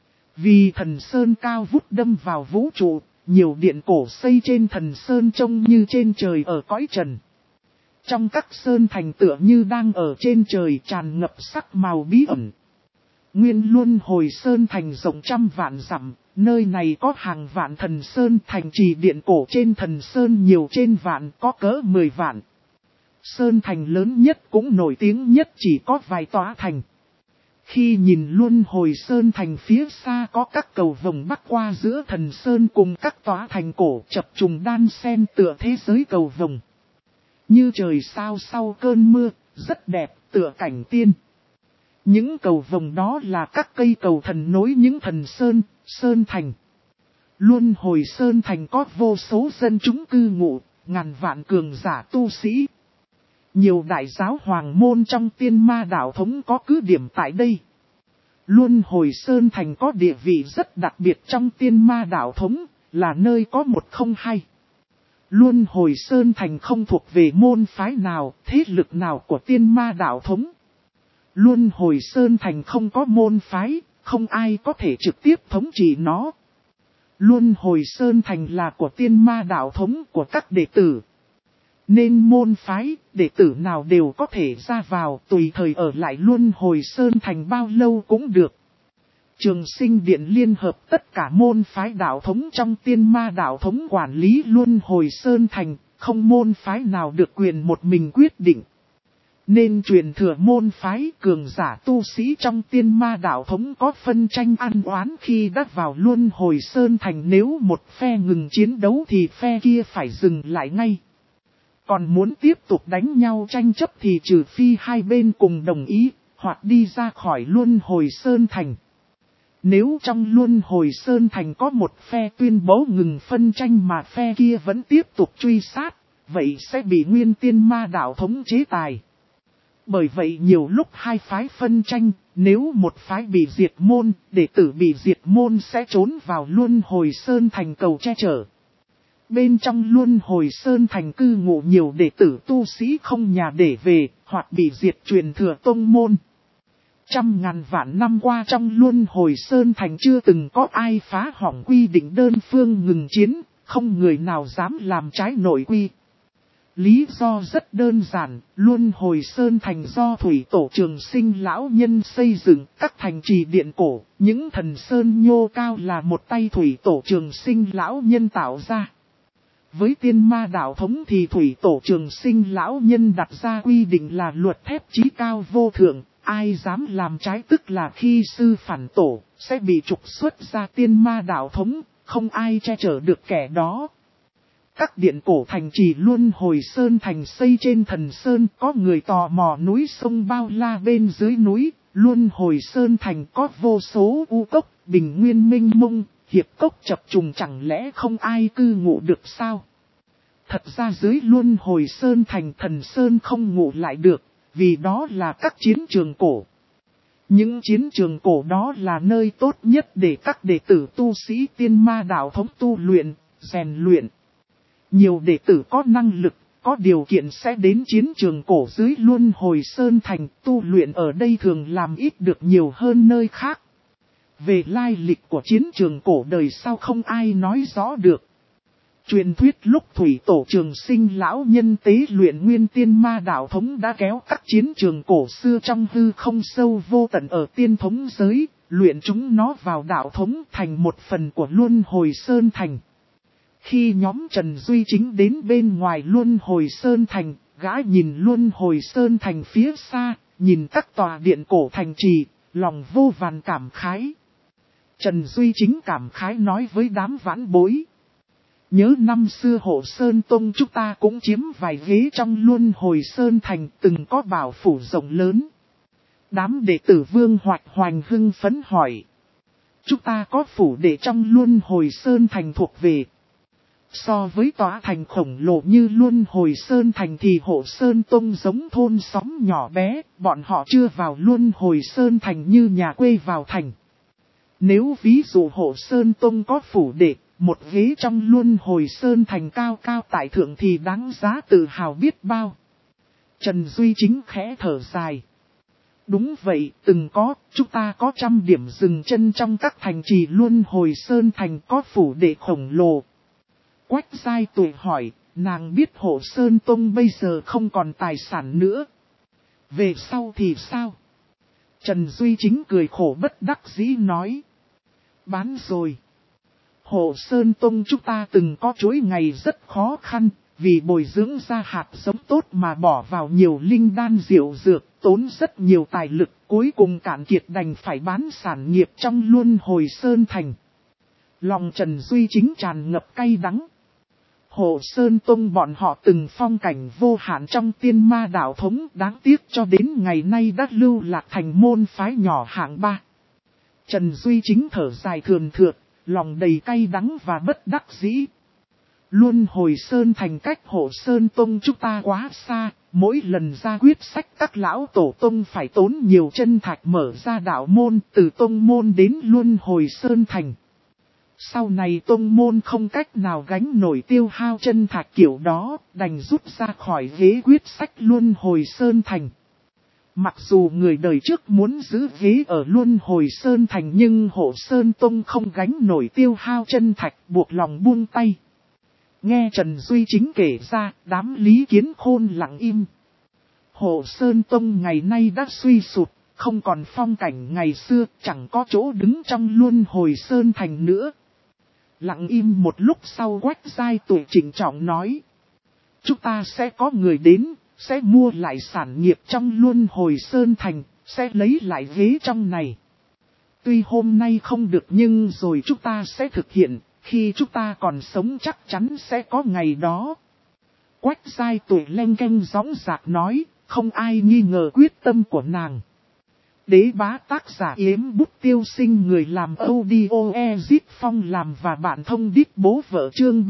Vì thần sơn cao vút đâm vào vũ trụ, nhiều điện cổ xây trên thần sơn trông như trên trời ở cõi trần. Trong các sơn thành tựa như đang ở trên trời, tràn ngập sắc màu bí ẩn. Nguyên Luân Hồi Sơn Thành rộng trăm vạn dặm, nơi này có hàng vạn thần sơn, thành trì điện cổ trên thần sơn nhiều trên vạn, có cỡ 10 vạn. Sơn thành lớn nhất cũng nổi tiếng nhất chỉ có vài tòa thành. Khi nhìn Luân Hồi Sơn Thành phía xa có các cầu vồng bắc qua giữa thần sơn cùng các tòa thành cổ chập trùng đan xen tựa thế giới cầu vồng. Như trời sao sau cơn mưa, rất đẹp tựa cảnh tiên. Những cầu vồng đó là các cây cầu thần nối những thần sơn, sơn thành. Luân Hồi Sơn Thành có vô số dân chúng cư ngụ, ngàn vạn cường giả tu sĩ. Nhiều đại giáo hoàng môn trong Tiên Ma đạo thống có cứ điểm tại đây. Luân Hồi Sơn Thành có địa vị rất đặc biệt trong Tiên Ma đạo thống, là nơi có 102. Luân Hồi Sơn Thành không thuộc về môn phái nào, thế lực nào của Tiên Ma đạo thống. Luân Hồi Sơn Thành không có môn phái, không ai có thể trực tiếp thống trị nó. Luân Hồi Sơn Thành là của Tiên Ma đạo thống, của các đệ tử. Nên môn phái, đệ tử nào đều có thể ra vào, tùy thời ở lại Luân Hồi Sơn Thành bao lâu cũng được. Trường Sinh Điện liên hợp tất cả môn phái đạo thống trong Tiên Ma đạo thống quản lý Luân Hồi Sơn Thành, không môn phái nào được quyền một mình quyết định. Nên truyền thừa môn phái cường giả tu sĩ trong Tiên Ma đạo thống có phân tranh ăn oán khi đã vào Luân Hồi Sơn Thành, nếu một phe ngừng chiến đấu thì phe kia phải dừng lại ngay. Còn muốn tiếp tục đánh nhau tranh chấp thì trừ phi hai bên cùng đồng ý, hoặc đi ra khỏi Luân Hồi Sơn Thành. Nếu trong Luân Hồi Sơn Thành có một phe tuyên bố ngừng phân tranh mà phe kia vẫn tiếp tục truy sát, vậy sẽ bị Nguyên Tiên Ma đạo thống chế tài. Bởi vậy nhiều lúc hai phái phân tranh, nếu một phái bị diệt môn, đệ tử bị diệt môn sẽ trốn vào Luân Hồi Sơn Thành cầu che chở. Bên trong Luân Hồi Sơn Thành cư ngụ nhiều đệ tử tu sĩ không nhà để về, hoặc bị diệt truyền thừa tông môn. Trăm ngàn vạn năm qua trong Luân Hồi Sơn Thành chưa từng có ai phá hỏng quy định đơn phương ngừng chiến, không người nào dám làm trái nội quy. Lý do rất đơn giản, Luân Hồi Sơn Thành do Thủy Tổ Trường Sinh lão nhân xây dựng, các thành trì điện cổ, những thần sơn nhô cao là một tay Thủy Tổ Trường Sinh lão nhân tạo ra. Với Tiên Ma đạo thống thì Thủy Tổ Trường Sinh lão nhân đặt ra quy định là luật thép chí cao vô thượng, ai dám làm trái tức là khi sư phản tổ, sẽ bị trục xuất ra Tiên Ma đạo thống, không ai che chở được kẻ đó. Các điện cổ thành trì Luân Hồi Sơn Thành xây trên thần sơn, có người tò mò núi sông bao la bên dưới núi, Luân Hồi Sơn Thành có vô số u cốc, bình nguyên minh mông, hiệp cốc chập trùng, chẳng lẽ không ai cư ngụ được sao? Thật ra dưới Luân Hồi Sơn Thành thần sơn không ngụ lại được, vì đó là các chiến trường cổ. Những chiến trường cổ đó là nơi tốt nhất để các đệ tử tu sĩ Tiên Ma đạo thống tu luyện, rèn luyện. Nhiều đệ tử có năng lực, có điều kiện sẽ đến chiến trường cổ dưới Luân Hồi Sơn Thành, tu luyện ở đây thường làm ít được nhiều hơn nơi khác. Về lai lịch của chiến trường cổ đời sau không ai nói rõ được. Truyền thuyết lúc Thủy Tổ Trường Sinh lão nhân tế luyện Nguyên Tiên Ma đạo thống đã kéo các chiến trường cổ xưa trong hư không sâu vô tận ở tiên thống giới, luyện chúng nó vào đạo thống thành một phần của Luân Hồi Sơn Thành. Khi nhóm Trần Duy Chính đến bên ngoài Luân Hồi Sơn Thành, gã nhìn Luân Hồi Sơn Thành phía xa, nhìn các tòa điện cổ thành trì, lòng vô vàn cảm khái. Trần Duy Chính cảm khái nói với đám vãn bối. Nhớ năm xưa Hộ Sơn Tông chúng ta cũng chiếm vài ghế trong Luân Hồi Sơn Thành, từng có bảo phủ rộng lớn. Đám đệ tử Vương Hoạch Hoành hưng phấn hỏi. Chúng ta có phủ đệ trong Luân Hồi Sơn Thành thuộc về. So với tòa thành khổng lồ như Luân Hồi Sơn Thành thì Hộ Sơn Tông giống thôn xóm nhỏ bé, bọn họ chưa vào Luân Hồi Sơn Thành như nhà quê vào thành. Nếu ví dụ Hộ Sơn Tông có phủ đệ, một ghế trong Luân Hồi Sơn Thành cao cao tại thượng thì đáng giá tự hào biết bao. Trần Duy Chính khẽ thở dài. Đúng vậy, từng có, chúng ta có 100 điểm dừng chân trong các thành trì Luân Hồi Sơn Thành có phủ đệ khổng lồ. Quách Giai Tuệ hỏi, nàng biết Hộ Sơn Tông bây giờ không còn tài sản nữa. Về sau thì sao? Trần Duy Chính cười khổ bất đắc dĩ nói. Bán rồi. Hộ Sơn Tông chúng ta từng có chuỗi ngày rất khó khăn, vì bồi dưỡng ra hạt giống tốt mà bỏ vào nhiều linh đan diệu dược, tốn rất nhiều tài lực, cuối cùng cạn kiệt đành phải bán sản nghiệp trong Luân Hồi Sơn Thành. Lòng Trần Duy Chính tràn ngập cay đắng. Hộ Sơn Tông bọn họ từng phong cảnh vô hạn trong Tiên Ma đạo thống, đáng tiếc cho đến ngày nay đã lưu lạc thành môn phái nhỏ hạng 3. Trần Duy Chính thở dài thườn thượt, lòng đầy cay đắng và bất đắc dĩ. Luân Hồi Sơn Thành cách Hộ Sơn Tông chúng ta quá xa, mỗi lần ra quyết sách các lão tổ tông phải tốn nhiều chân thạch mở ra đạo môn, từ tông môn đến Luân Hồi Sơn Thành. Sau này tông môn không cách nào gánh nổi tiêu hao chân thạch kiểu đó, đành rút ra khỏi ghế quyết sách Luân Hồi Sơn Thành. Mặc dù người đời trước muốn giữ ghế ở Luân Hồi Sơn Thành nhưng Hộ Sơn Tông không gánh nổi tiêu hao chân thạch, buộc lòng buông tay. Nghe Trần Duy Chính kể ra, đám Lý Kiến Khôn lặng im. Hộ Sơn Tông ngày nay đã suy sụp, không còn phong cảnh ngày xưa, chẳng có chỗ đứng trong luân hồi Sơn Thành nữa. Lặng im một lúc sau Quách Giai Tụi trịnh trọng nói. Chúng ta sẽ có người đến, sẽ mua lại sản nghiệp trong luân hồi Sơn Thành, sẽ lấy lại ghế trong này. Tuy hôm nay không được nhưng rồi chúng ta sẽ thực hiện, khi chúng ta còn sống chắc chắn sẽ có ngày đó. Quách Giai Tụi leng keng gióng giạc nói, không ai nghi ngờ quyết tâm của nàng. Đế bá tác giả Yếm Bút Tiêu Sinh, người làm audio Ezit Phong làm và bạn thông điệp bố vợ, chương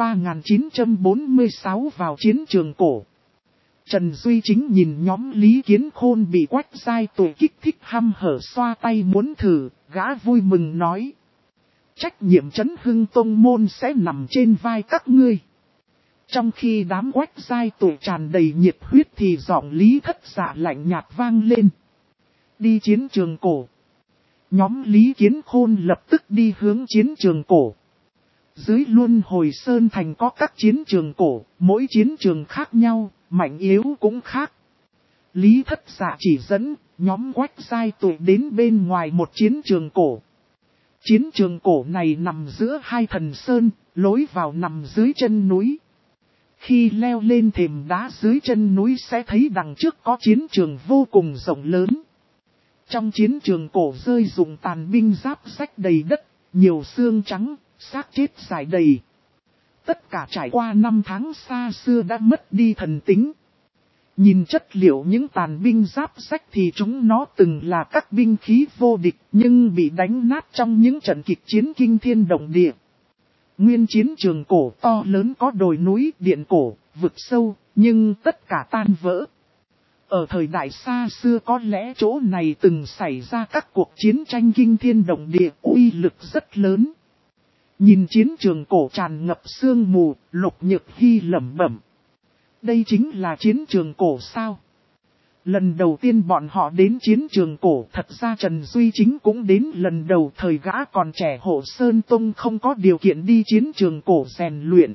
3946 vào chiến trường cổ. Trần Duy Chính nhìn nhóm Lý Kiến Khôn bị Quách Giai Tụi kích thích hăm hở xoa tay muốn thử, gã vui mừng nói. Trách nhiệm trấn hưng tông môn sẽ nằm trên vai các ngươi. Trong khi đám Quách Giai Tụi tràn đầy nhiệt huyết thì giọng Lý Thất Dạ lạnh nhạt vang lên. Đi chiến trường cổ. Nhóm Lý Kiến Khôn lập tức đi hướng chiến trường cổ. Dưới luân hồi Sơn Thành có các chiến trường cổ, mỗi chiến trường khác nhau, mạnh yếu cũng khác. Lý Thất Dạ chỉ dẫn, nhóm Quách Giai Tụi đến bên ngoài một chiến trường cổ. Chiến trường cổ này nằm giữa hai thần sơn, lối vào nằm dưới chân núi. Khi leo lên thềm đá dưới chân núi sẽ thấy đằng trước có chiến trường vô cùng rộng lớn. Trong chiến trường cổ rơi dụng tàn binh giáp rách đầy đất, nhiều xương trắng, xác chết rải đầy. Tất cả trải qua 5 tháng xa xưa đã mất đi thần tính. Nhìn chất liệu những tàn binh giáp rách thì chúng nó từng là các binh khí vô địch nhưng bị đánh nát trong những trận kịch chiến kinh thiên động địa. Nguyên chiến trường cổ to lớn có đồi núi, điện cổ, vực sâu, nhưng tất cả tan vỡ. Ở thời đại xa xưa có lẽ chỗ này từng xảy ra các cuộc chiến tranh kinh thiên động địa, uy lực rất lớn. Nhìn chiến trường cổ tràn ngập sương mù, Lục Nhược Hy lẩm bẩm. Đây chính là chiến trường cổ sao? Lần đầu tiên bọn họ đến chiến trường cổ, thật ra Trần Duy Chính cũng đến lần đầu, thời gã còn trẻ Hộ Sơn Tông không có điều kiện đi chiến trường cổ rèn luyện.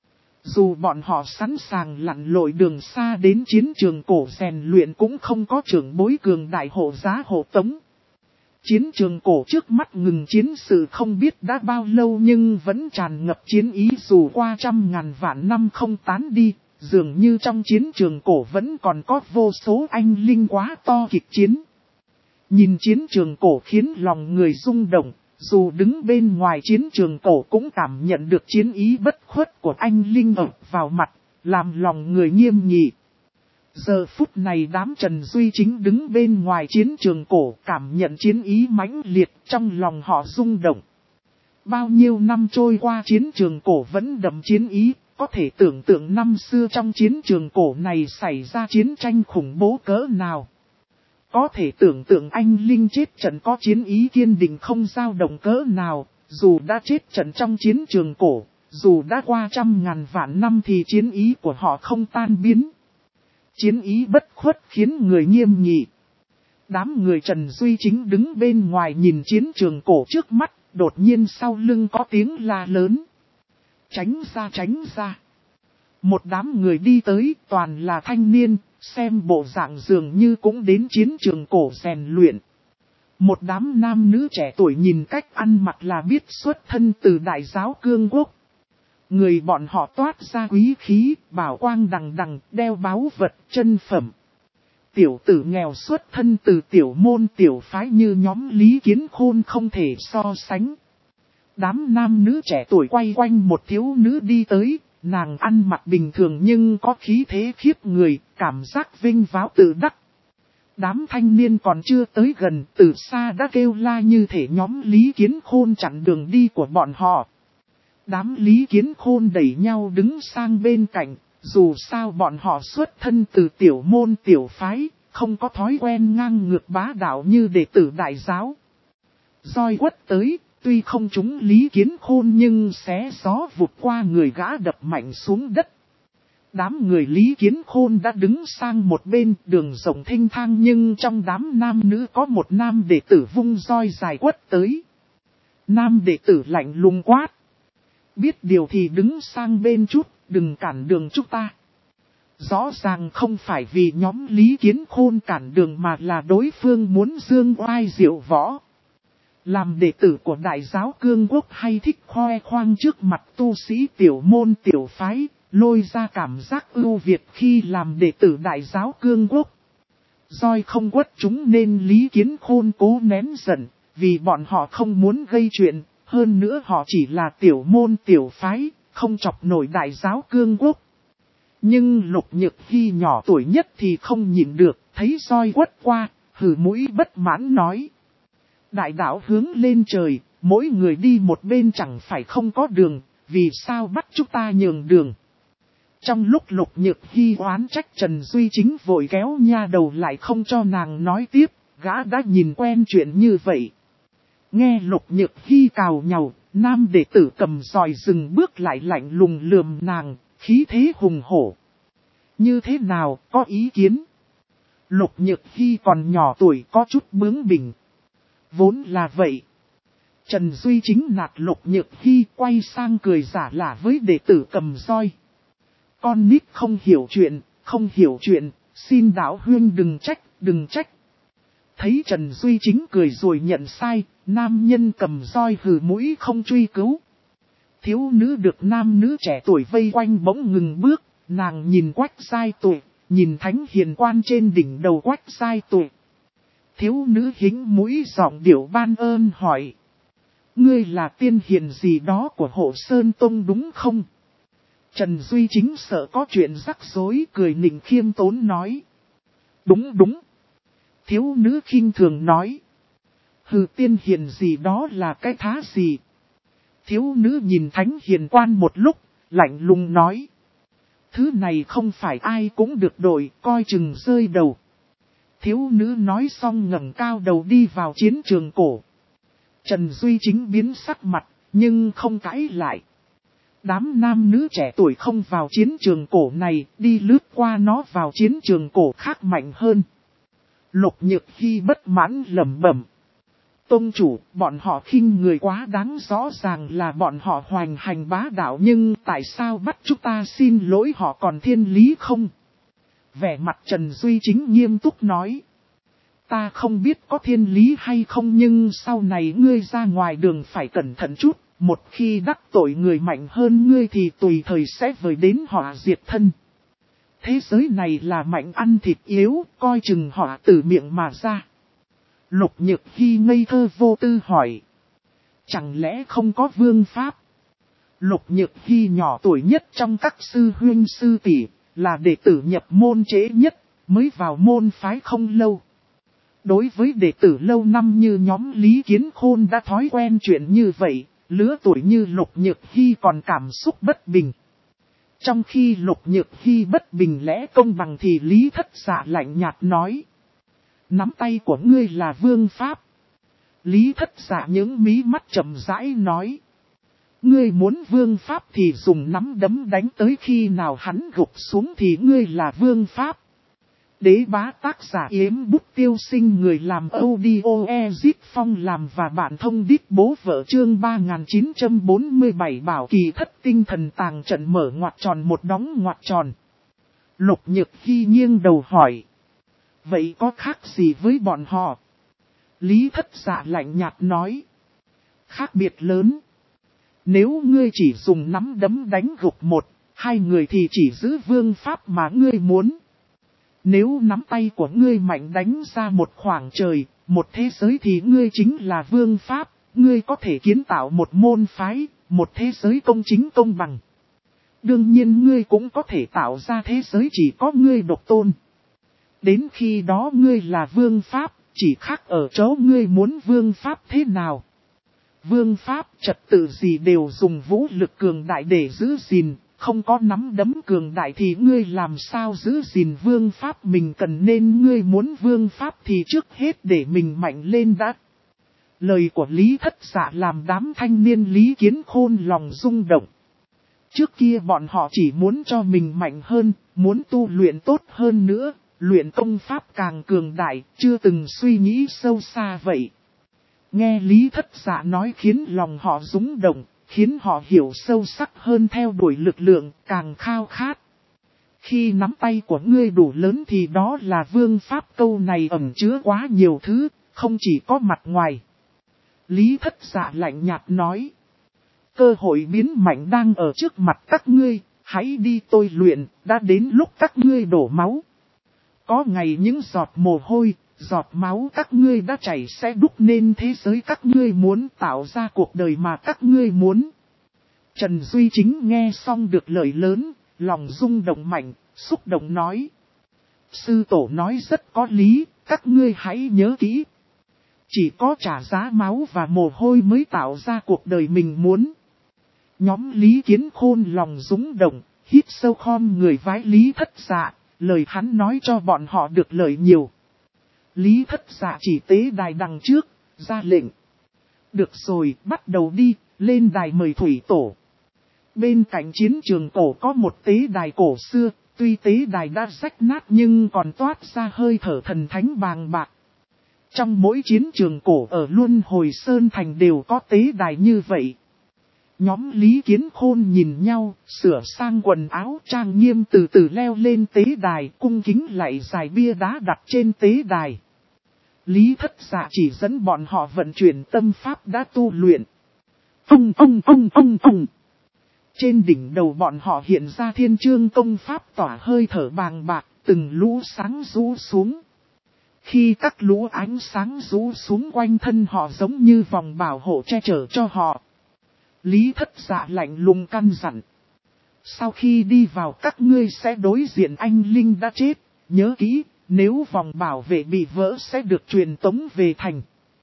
Dù bọn họ sẵn sàng lặn lội đường xa đến chiến trường cổ rèn luyện cũng không có trưởng bối cường đại hộ giá hộ tống. Chiến trường cổ trước mắt ngừng chiến sự không biết đã bao lâu nhưng vẫn tràn ngập chiến ý dù qua 100.000 vạn năm không tán đi, dường như trong chiến trường cổ vẫn còn có vô số anh linh quá to kịch chiến. Nhìn chiến trường cổ khiến lòng người rung động. Dù đứng bên ngoài chiến trường cổ cũng cảm nhận được chiến ý bất khuất của anh linh ập vào mặt, làm lòng người nghiêm nghị. Giờ phút này đám Trần Duy Chính đứng bên ngoài chiến trường cổ cảm nhận chiến ý mãnh liệt, trong lòng họ rung động. Bao nhiêu năm trôi qua chiến trường cổ vẫn đậm chiến ý, có thể tưởng tượng năm xưa trong chiến trường cổ này xảy ra chiến tranh khủng bố cỡ nào. Có thể tưởng tượng anh linh chết trận có chiến ý kiên định không dao động cỡ nào, dù đã chết trận trong chiến trường cổ, dù đã qua 100.000 vạn năm thì chiến ý của họ không tan biến. Chiến ý bất khuất khiến người nghiêm nghị. Đám người Trần Duy Chính đứng bên ngoài nhìn chiến trường cổ trước mắt, đột nhiên sau lưng có tiếng la lớn. Tránh ra, tránh ra. Một đám người đi tới, toàn là thanh niên, xem bộ dạng dường như cũng đến chiến trường cổ rèn luyện. Một đám nam nữ trẻ tuổi nhìn cách ăn mặc là biết xuất thân từ Đại giáo Cương Quốc. Người bọn họ toát ra quý khí, bảo quang đằng đằng, đeo báu vật, chân phẩm. Tiểu tử nghèo xuất thân từ tiểu môn tiểu phái như nhóm Lý Kiến Khôn không thể so sánh. Đám nam nữ trẻ tuổi quay quanh một thiếu nữ đi tới, nàng ăn mặc bình thường nhưng có khí thế khiếp người, cảm giác vinh váo tự đắc. Đám thanh niên còn chưa tới gần, từ xa đã kêu la như thể nhóm Lý Kiến Khôn chặn đường đi của bọn họ. Đám Lý Kiến Khôn đẩy nhau đứng sang bên cạnh, dù sao bọn họ xuất thân từ tiểu môn tiểu phái, không có thói quen ngang ngược bá đạo như đệ tử Đại giáo. Roi quất tới, tuy không trúng Lý Kiến Khôn nhưng xé gió vụt qua người gã đập mạnh xuống đất. Đám người Lý Kiến Khôn đã đứng sang một bên, đường rộng thênh thang nhưng trong đám nam nữ có một nam đệ tử vung roi dài quất tới. Nam đệ tử lạnh lùng quát. Biết điều thì đứng sang bên chút, đừng cản đường chúng ta. Rõ ràng không phải vì nhóm Lý Kiến Khôn cản đường mà là đối phương muốn dương oai diệu võ. Làm đệ tử của Đại giáo Cương Quốc hay thích khoe khoang trước mặt tu sĩ tiểu môn tiểu phái, lôi ra cảm giác ưu việt khi làm đệ tử Đại giáo Cương Quốc. Doi không quất chúng nên Lý Kiến Khôn cố nén giận, vì bọn họ không muốn gây chuyện, hơn nữa họ chỉ là tiểu môn tiểu phái, không chọc nổi Đại giáo Cương Quốc. Nhưng Lục Nhược Hy nhỏ tuổi nhất thì không nhịn được, thấy Doi quất qua, hừ mũi bất mãn nói. Đại đạo hướng lên trời, mỗi người đi một bên chẳng phải không có đường, vì sao bắt chúng ta nhường đường. Trong lúc Lục Nhược Hy oán trách Trần Duy Chính vội kéo nha đầu lại không cho nàng nói tiếp, gã đã nhìn quen chuyện như vậy. Nghe Lục Nhược Hy cào nhàu, nam đệ tử cầm roi dừng bước lại lạnh lùng lườm nàng, khí thế hùng hổ. Như thế nào, có ý kiến? Lục Nhược Hy còn nhỏ tuổi có chút bướng bỉnh. Vốn là vậy. Trần Duy Chính nạt Lục Nhược Hy quay sang cười giả lả với đệ tử cầm roi. Con nít không hiểu chuyện, xin đạo huynh đừng trách. Thấy Trần Duy Chính cười rồi nhận sai, nam nhân cầm roi hừ mũi không truy cứu. Thiếu nữ được nam nữ trẻ tuổi vây quanh bỗng ngừng bước, nàng nhìn Quách Giai Tuệ, nhìn thánh hiền quan trên đỉnh đầu Quách Giai Tuệ. Thiếu nữ hính mũi giọng điệu ban ơn hỏi. Ngươi là tiên hiền gì đó của Hộ Sơn Tông đúng không? Trần Duy Chính sợ có chuyện rắc rối cười nịnh khiêm tốn nói. Đúng. Thiếu nữ khinh thường nói. Hừ tiên hiền gì đó là cái thá gì? Thiếu nữ nhìn thánh hiền quan một lúc, lạnh lùng nói. Thứ này không phải ai cũng được đổi, coi chừng rơi đầu. Thiếu nữ nói xong ngẩng cao đầu đi vào chiến trường cổ. Trần Duy Chính biến sắc mặt, nhưng không cãi lại. Đám nam nữ trẻ tuổi không vào chiến trường cổ này, đi lướt qua nó vào chiến trường cổ khác mạnh hơn. Lục Nhược Hy bất mãn lẩm bẩm. Tông chủ, bọn họ khinh người quá đáng, rõ ràng là bọn họ hoành hành bá đạo, nhưng tại sao bắt chúng ta xin lỗi họ còn thiên lý không? Vẻ mặt Trần Duy Chính nghiêm túc nói. Ta không biết có thiên lý hay không, nhưng sau này ngươi ra ngoài đường phải cẩn thận chút. Một khi đắc tội người mạnh hơn ngươi thì tùy thời sẽ vời đến họa diệt thân. Thế giới này là mạnh ăn thịt yếu, coi chừng họ từ miệng mà ra. Lục Nhược Hy ngây thơ vô tư hỏi. Chẳng lẽ không có vương pháp? Lục Nhược Hy nhỏ tuổi nhất trong các sư huynh sư tỷ, là đệ tử nhập môn trễ nhất, mới vào môn phái không lâu. Đối với đệ tử lâu năm như nhóm Lý Kiến Khôn đã thói quen chuyện như vậy, lứa tuổi như Lục Nhược Hy còn cảm xúc bất bình. Trong khi Lục Nhược Hy bất bình lẽ công bằng thì Lý Thất Dạ lạnh nhạt nói. Nắm tay của ngươi là vương pháp. Lý Thất Dạ những mí mắt chậm rãi nói. Ngươi muốn vương pháp thì dùng nắm đấm đánh tới khi nào hắn gục xuống thì ngươi là vương pháp. Đế bá tác giả Yếm Bút Tiêu Sinh, người làm audio Ezip Phong làm và bạn thông đít bố vợ chương 3947 bảo kỳ thất tinh thần tàng trận mở ngoặc tròn một đóng ngoặc tròn. Lục Nhược Hy nghiêng đầu hỏi. Vậy có khác gì với bọn họ? Lý Thất Dạ lạnh nhạt nói. Khác biệt lớn. Nếu ngươi chỉ dùng nắm đấm đánh gục một, hai người thì chỉ giữ vương pháp mà ngươi muốn. Nếu nắm tay của ngươi mạnh đánh ra một khoảng trời, một thế giới thì ngươi chính là vương pháp, ngươi có thể kiến tạo một môn phái, một thế giới công chính công bằng. Đương nhiên ngươi cũng có thể tạo ra thế giới chỉ có ngươi độc tôn. Đến khi đó ngươi là vương pháp, chỉ khác ở chỗ ngươi muốn vương pháp thế nào. Vương pháp trật tự gì đều dùng vũ lực cường đại để giữ gìn, không có nắm đấm cường đại thì ngươi làm sao giữ gìn vương pháp mình cần, nên ngươi muốn vương pháp thì trước hết để mình mạnh lên đã. Lời của Lý Thất Dạ làm đám thanh niên Lý Kiến Khôn lòng rung động. Trước kia bọn họ chỉ muốn cho mình mạnh hơn, muốn tu luyện tốt hơn nữa, luyện công pháp càng cường đại, chưa từng suy nghĩ sâu xa vậy. Nghe Lý Thất Dạ nói khiến lòng họ rung động, khiến họ hiểu sâu sắc hơn theo đuổi lực lượng, càng khao khát. Khi nắm tay của ngươi đủ lớn thì đó là vương pháp, câu này ẩn chứa quá nhiều thứ, không chỉ có mặt ngoài. Lý Thất Dạ lạnh nhạt nói. Cơ hội biến mạnh đang ở trước mặt các ngươi, hãy đi tôi luyện, đã đến lúc các ngươi đổ máu. Có ngày những giọt mồ hôi, giọt máu các ngươi đã chảy sẽ đúc nên thế giới các ngươi muốn, tạo ra cuộc đời mà các ngươi muốn. Trần Duy Chính nghe xong được lời lớn, lòng rung động mạnh, xúc động nói. Sư tổ nói rất có lý, các ngươi hãy nhớ kỹ. Chỉ có trả giá máu và mồ hôi mới tạo ra cuộc đời mình muốn. Nhóm Lý Kiến Khôn lòng rung động, hít sâu khom người vái Lý Thất Dạ, lời hắn nói cho bọn họ được lợi nhiều. Lý Thất Dạ chỉ tế đài đằng trước, ra lệnh. Được rồi, bắt đầu đi, lên đài mời thủy tổ. Bên cạnh chiến trường cổ có một tế đài cổ xưa, tuy tế đài đã rách nát nhưng còn toát ra hơi thở thần thánh bàng bạc. Trong mỗi chiến trường cổ ở Luân Hồi Sơn Thành đều có tế đài như vậy. Nhóm Lý Kiến Khôn nhìn nhau, sửa sang quần áo trang nghiêm từ từ leo lên tế đài, cung kính lạy dài bia đá đặt trên tế đài. Lý Thất Dạ chỉ dẫn bọn họ vận chuyển tâm pháp đã tu luyện. Trên đỉnh đầu bọn họ hiện ra thiên chương công pháp tỏa hơi thở bàng bạc, từng lũ sáng rũ xuống. Khi các lũ ánh sáng rũ xuống quanh thân họ giống như vòng bảo hộ che chở cho họ. Lý Thất Dạ lạnh lùng căn dặn. Sau khi đi vào các ngươi sẽ đối diện anh Linh đã chết, nhớ kỹ, nếu vòng bảo vệ bị vỡ sẽ được truyền tống về thành.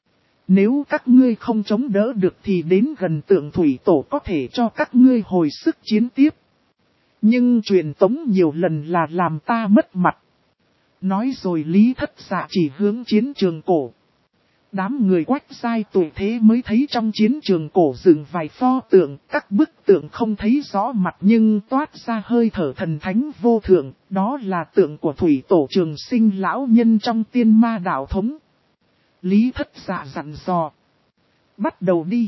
Nếu các ngươi không chống đỡ được thì đến gần tượng thủy tổ có thể cho các ngươi hồi sức chiến tiếp. Nhưng truyền tống nhiều lần là làm ta mất mặt. Nói rồi Lý Thất Dạ chỉ hướng chiến trường cổ. Đám người Quách Giai tuổi thế mới thấy trong chiến trường cổ dựng vài pho tượng, các bức tượng không thấy rõ mặt nhưng toát ra hơi thở thần thánh vô thượng, đó là tượng của thủy tổ Trường Sinh lão nhân trong Tiên Ma đạo thống. Lý Thất Dạ dặn dò. Bắt đầu đi.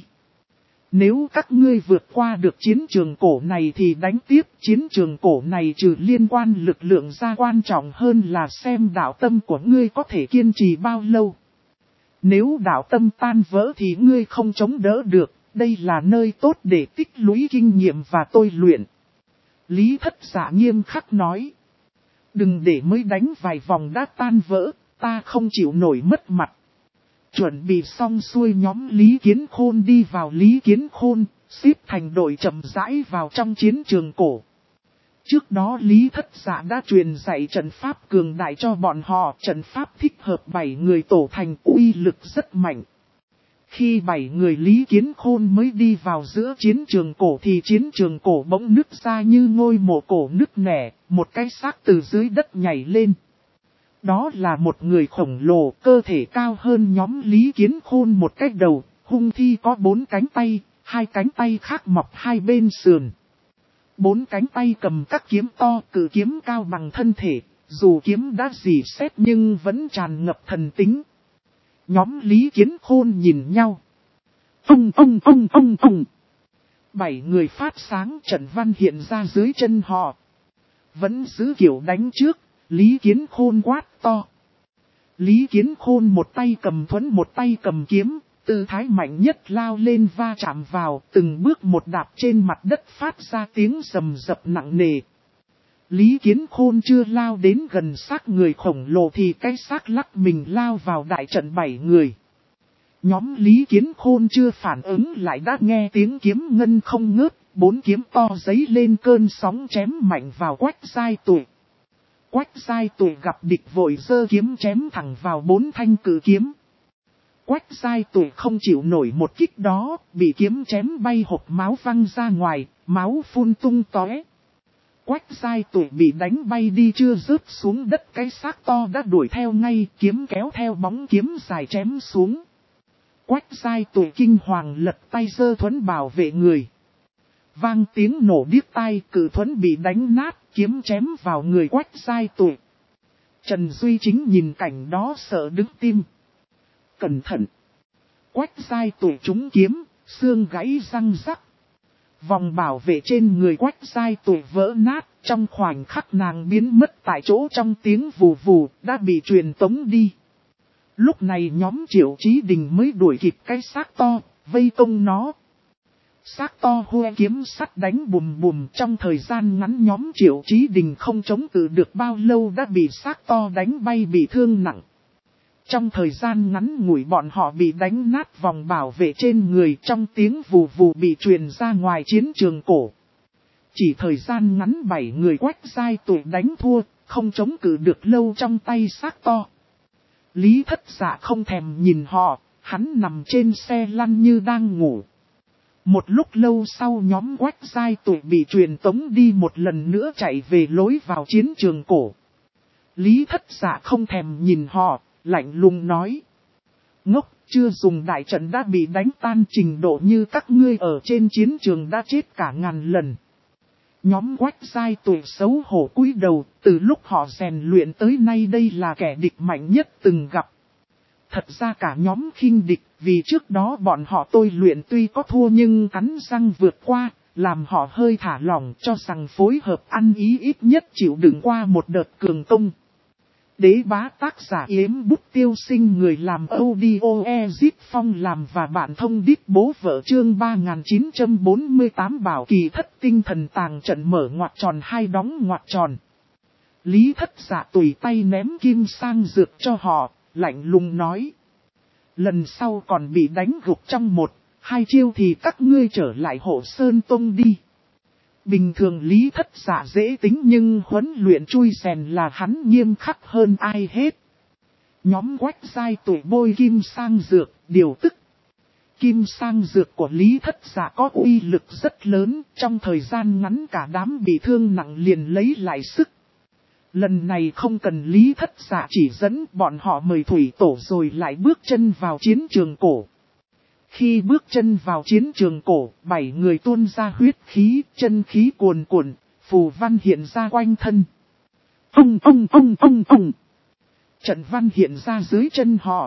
Nếu các ngươi vượt qua được chiến trường cổ này thì đánh tiếp. Chiến trường cổ này trừ liên quan lực lượng ra, quan trọng hơn là xem đạo tâm của ngươi có thể kiên trì bao lâu. Nếu đạo tâm tan vỡ thì ngươi không chống đỡ được. Đây là nơi tốt để tích lũy kinh nghiệm và tôi luyện. Lý Thất Dạ nghiêm khắc nói. Đừng để mới đánh vài vòng đã tan vỡ, ta không chịu nổi mất mặt. Chuẩn bị xong xuôi nhóm Lý Kiến Khôn đi vào Lý Kiến Khôn, xếp thành đội chậm rãi vào trong chiến trường cổ. Trước đó Lý Thất Dạ đã truyền dạy trận pháp cường đại cho bọn họ, trận pháp thích hợp 7 người tổ thành uy lực rất mạnh. Khi 7 người Lý Kiến Khôn mới đi vào giữa chiến trường cổ thì chiến trường cổ bỗng nứt ra như ngôi mộ cổ nứt nẻ, một cái xác từ dưới đất nhảy lên. Đó là một người khổng lồ, cơ thể cao hơn nhóm Lý Kiến Khôn một cái đầu, hung thi có 4 cánh tay, 2 cánh tay khác mọc hai bên sườn. 4 cánh tay cầm các kiếm to, cự kiếm cao bằng thân thể, dù kiếm đã rỉ sét nhưng vẫn tràn ngập thần tính. Nhóm Lý Kiến Khôn nhìn nhau. 7 người phát sáng, trận văn hiện ra dưới chân họ. Vẫn giữ kiểu đánh trước. Lý Kiến Khôn quát to. Lý Kiến Khôn một tay cầm thuẫn một tay cầm kiếm, tư thái mạnh nhất lao lên va chạm vào, từng bước một đạp trên mặt đất phát ra tiếng rầm rập nặng nề. Lý Kiến Khôn chưa lao đến gần xác người khổng lồ thì cái xác lắc mình lao vào đại trận 7 người. Nhóm Lý Kiến Khôn chưa phản ứng lại đã nghe tiếng kiếm ngân không ngớt, 4 kiếm to giấy lên cơn sóng chém mạnh vào Quách Giai Tuổi. Quách Giai Tuổi gặp địch vội giơ kiếm chém thẳng vào 4 thanh cự kiếm. Quách Giai Tuổi không chịu nổi một kích đó, bị kiếm chém bay hộc máu văng ra ngoài, máu phun tung tóe. Quách Giai Tuổi bị đánh bay đi chưa rớt xuống đất, cái xác to đã đuổi theo ngay, kiếm kéo theo bóng kiếm dài chém xuống. Quách Giai Tuổi kinh hoàng lật tay giơ thuẫn bảo vệ người. Vang tiếng nổ điếc tai, cự thuẫn bị đánh nát, kiếm chém vào người Quách Giai Tuổi. Trần Duy Chính nhìn cảnh đó sợ đứng tim. Cẩn thận! Quách Giai Tuổi trúng kiếm, xương gãy răng rắc. Vòng bảo vệ trên người Quách Giai Tụi vỡ nát, trong khoảnh khắc nàng biến mất tại chỗ trong tiếng vù vù, đã bị truyền tống đi. Lúc này nhóm Triệu Chí Đình mới đuổi kịp cái xác to, vây công nó. Xác to hô kiếm sắt đánh bùm bùm, trong thời gian ngắn nhóm Triệu Chí Đình không chống cự được bao lâu đã bị xác to đánh bay bị thương nặng. Trong thời gian ngắn ngủi bọn họ bị đánh nát vòng bảo vệ trên người, trong tiếng vù vù bị truyền ra ngoài chiến trường cổ. Chỉ thời gian ngắn 7 người Quách Giai Tụi đánh thua, không chống cự được lâu trong tay xác to. Lý Thất Dạ không thèm nhìn họ, hắn nằm trên xe lăn như đang ngủ. Một lúc lâu sau nhóm Quách Giai Tụi bị truyền tống đi một lần nữa chạy về lối vào chiến trường cổ. Lý Thất Dạ không thèm nhìn họ, lạnh lùng nói. Ngốc, chưa dùng đại trận đã bị đánh tan, trình độ như các ngươi ở trên chiến trường đã chết cả ngàn lần. Nhóm Quách Giai Tụi xấu hổ cúi đầu, từ lúc họ rèn luyện tới nay đây là kẻ địch mạnh nhất từng gặp. Thật ra cả nhóm khinh địch, vì trước đó bọn họ tôi luyện tuy có thua nhưng cắn răng vượt qua, làm họ hơi thả lỏng cho rằng phối hợp ăn ý ít nhất chịu đựng qua một đợt cường công. Đế bá tác giả Yếm Bút Tiêu Sinh, người làm audio Ezip Phong làm và bạn thông đít bố vợ, chương 3948 bảo kỳ thất tinh thần tàng trận mở ngoặc tròn hai đóng ngoặc tròn. Lý Thất Dạ tùy tay ném kim sang dược cho họ, lạnh lùng nói. Lần sau còn bị đánh gục trong 1-2 chiêu thì các ngươi trở lại Hộ Sơn Tông đi. Bình thường Lý Thất Dạ dễ tính nhưng huấn luyện chui rèn là hắn nghiêm khắc hơn ai hết. Nhóm Quách Giai Tụi bôi kim sang dược, điều tức. Kim sang dược của Lý Thất Dạ có uy lực rất lớn, trong thời gian ngắn cả đám bị thương nặng liền lấy lại sức. Lần này không cần Lý Thất Dạ chỉ dẫn, bọn họ mời thủy tổ rồi lại bước chân vào chiến trường cổ. Khi bước chân vào chiến trường cổ, 7 người tuôn ra huyết khí, chân khí cuồn cuộn, phù văn hiện ra quanh thân. Ông. Trận văn hiện ra dưới chân họ.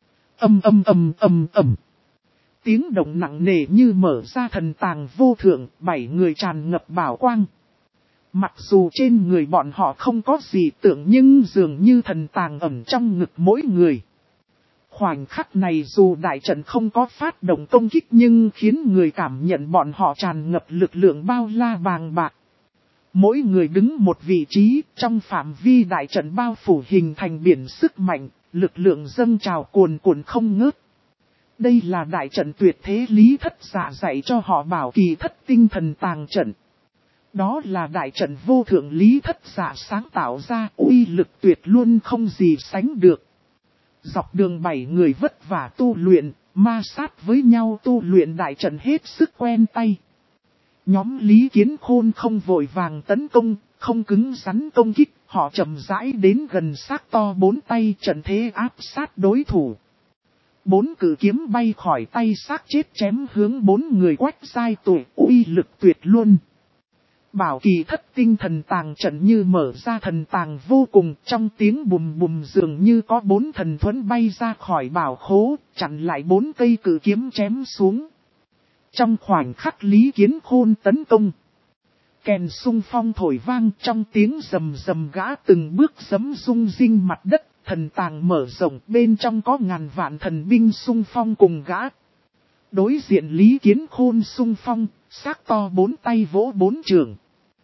Ầm. Tiếng động nặng nề như mở ra thần tàng vô thượng, 7 người tràn ngập bảo quang. Mặc dù trên người bọn họ không có gì tưởng nhưng dường như thần tàng ẩn trong ngực mỗi người. Khoảnh khắc này dù đại trận không có phát động công kích nhưng khiến người cảm nhận bọn họ tràn ngập lực lượng bao la bàng bạc. Mỗi người đứng một vị trí, trong phạm vi đại trận bao phủ hình thành biển sức mạnh, lực lượng dâng trào cuồn cuộn không ngớt. Đây là đại trận tuyệt thế Lý Thất Dạ dạy cho họ bảo kỳ thất tinh thần tàng trận. Đó là đại trận vô thượng Lý Thất Dạ sáng tạo ra, uy lực tuyệt luôn không gì sánh được. Dọc đường 7 người vất vả tu luyện, ma sát với nhau tu luyện đại trận hết sức quen tay. Nhóm Lý Kiến Khôn không vội vàng tấn công, không cứng rắn công kích, họ chậm rãi đến gần xác to 4 tay, trận thế áp sát đối thủ. 4 cử kiếm bay khỏi tay xác chết chém hướng 4 người Quách Giai Tụi, uy lực tuyệt luôn. Bảo kỳ thất tinh thần tàng trận như mở ra thần tàng vô cùng, trong tiếng bùm bùm dường như có 4 thần thuẫn bay ra khỏi bảo khố, chặn lại 4 cây cử kiếm chém xuống. Trong khoảnh khắc Lý Kiến Khôn tấn công, kèn xung phong thổi vang, trong tiếng rầm rầm gã từng bước giẫm rung rinh mặt đất, thần tàng mở rộng, bên trong có ngàn vạn thần binh xung phong cùng gã. Đối diện Lý Kiến Khôn xung phong, xác to 4 tay vỗ 4 trường.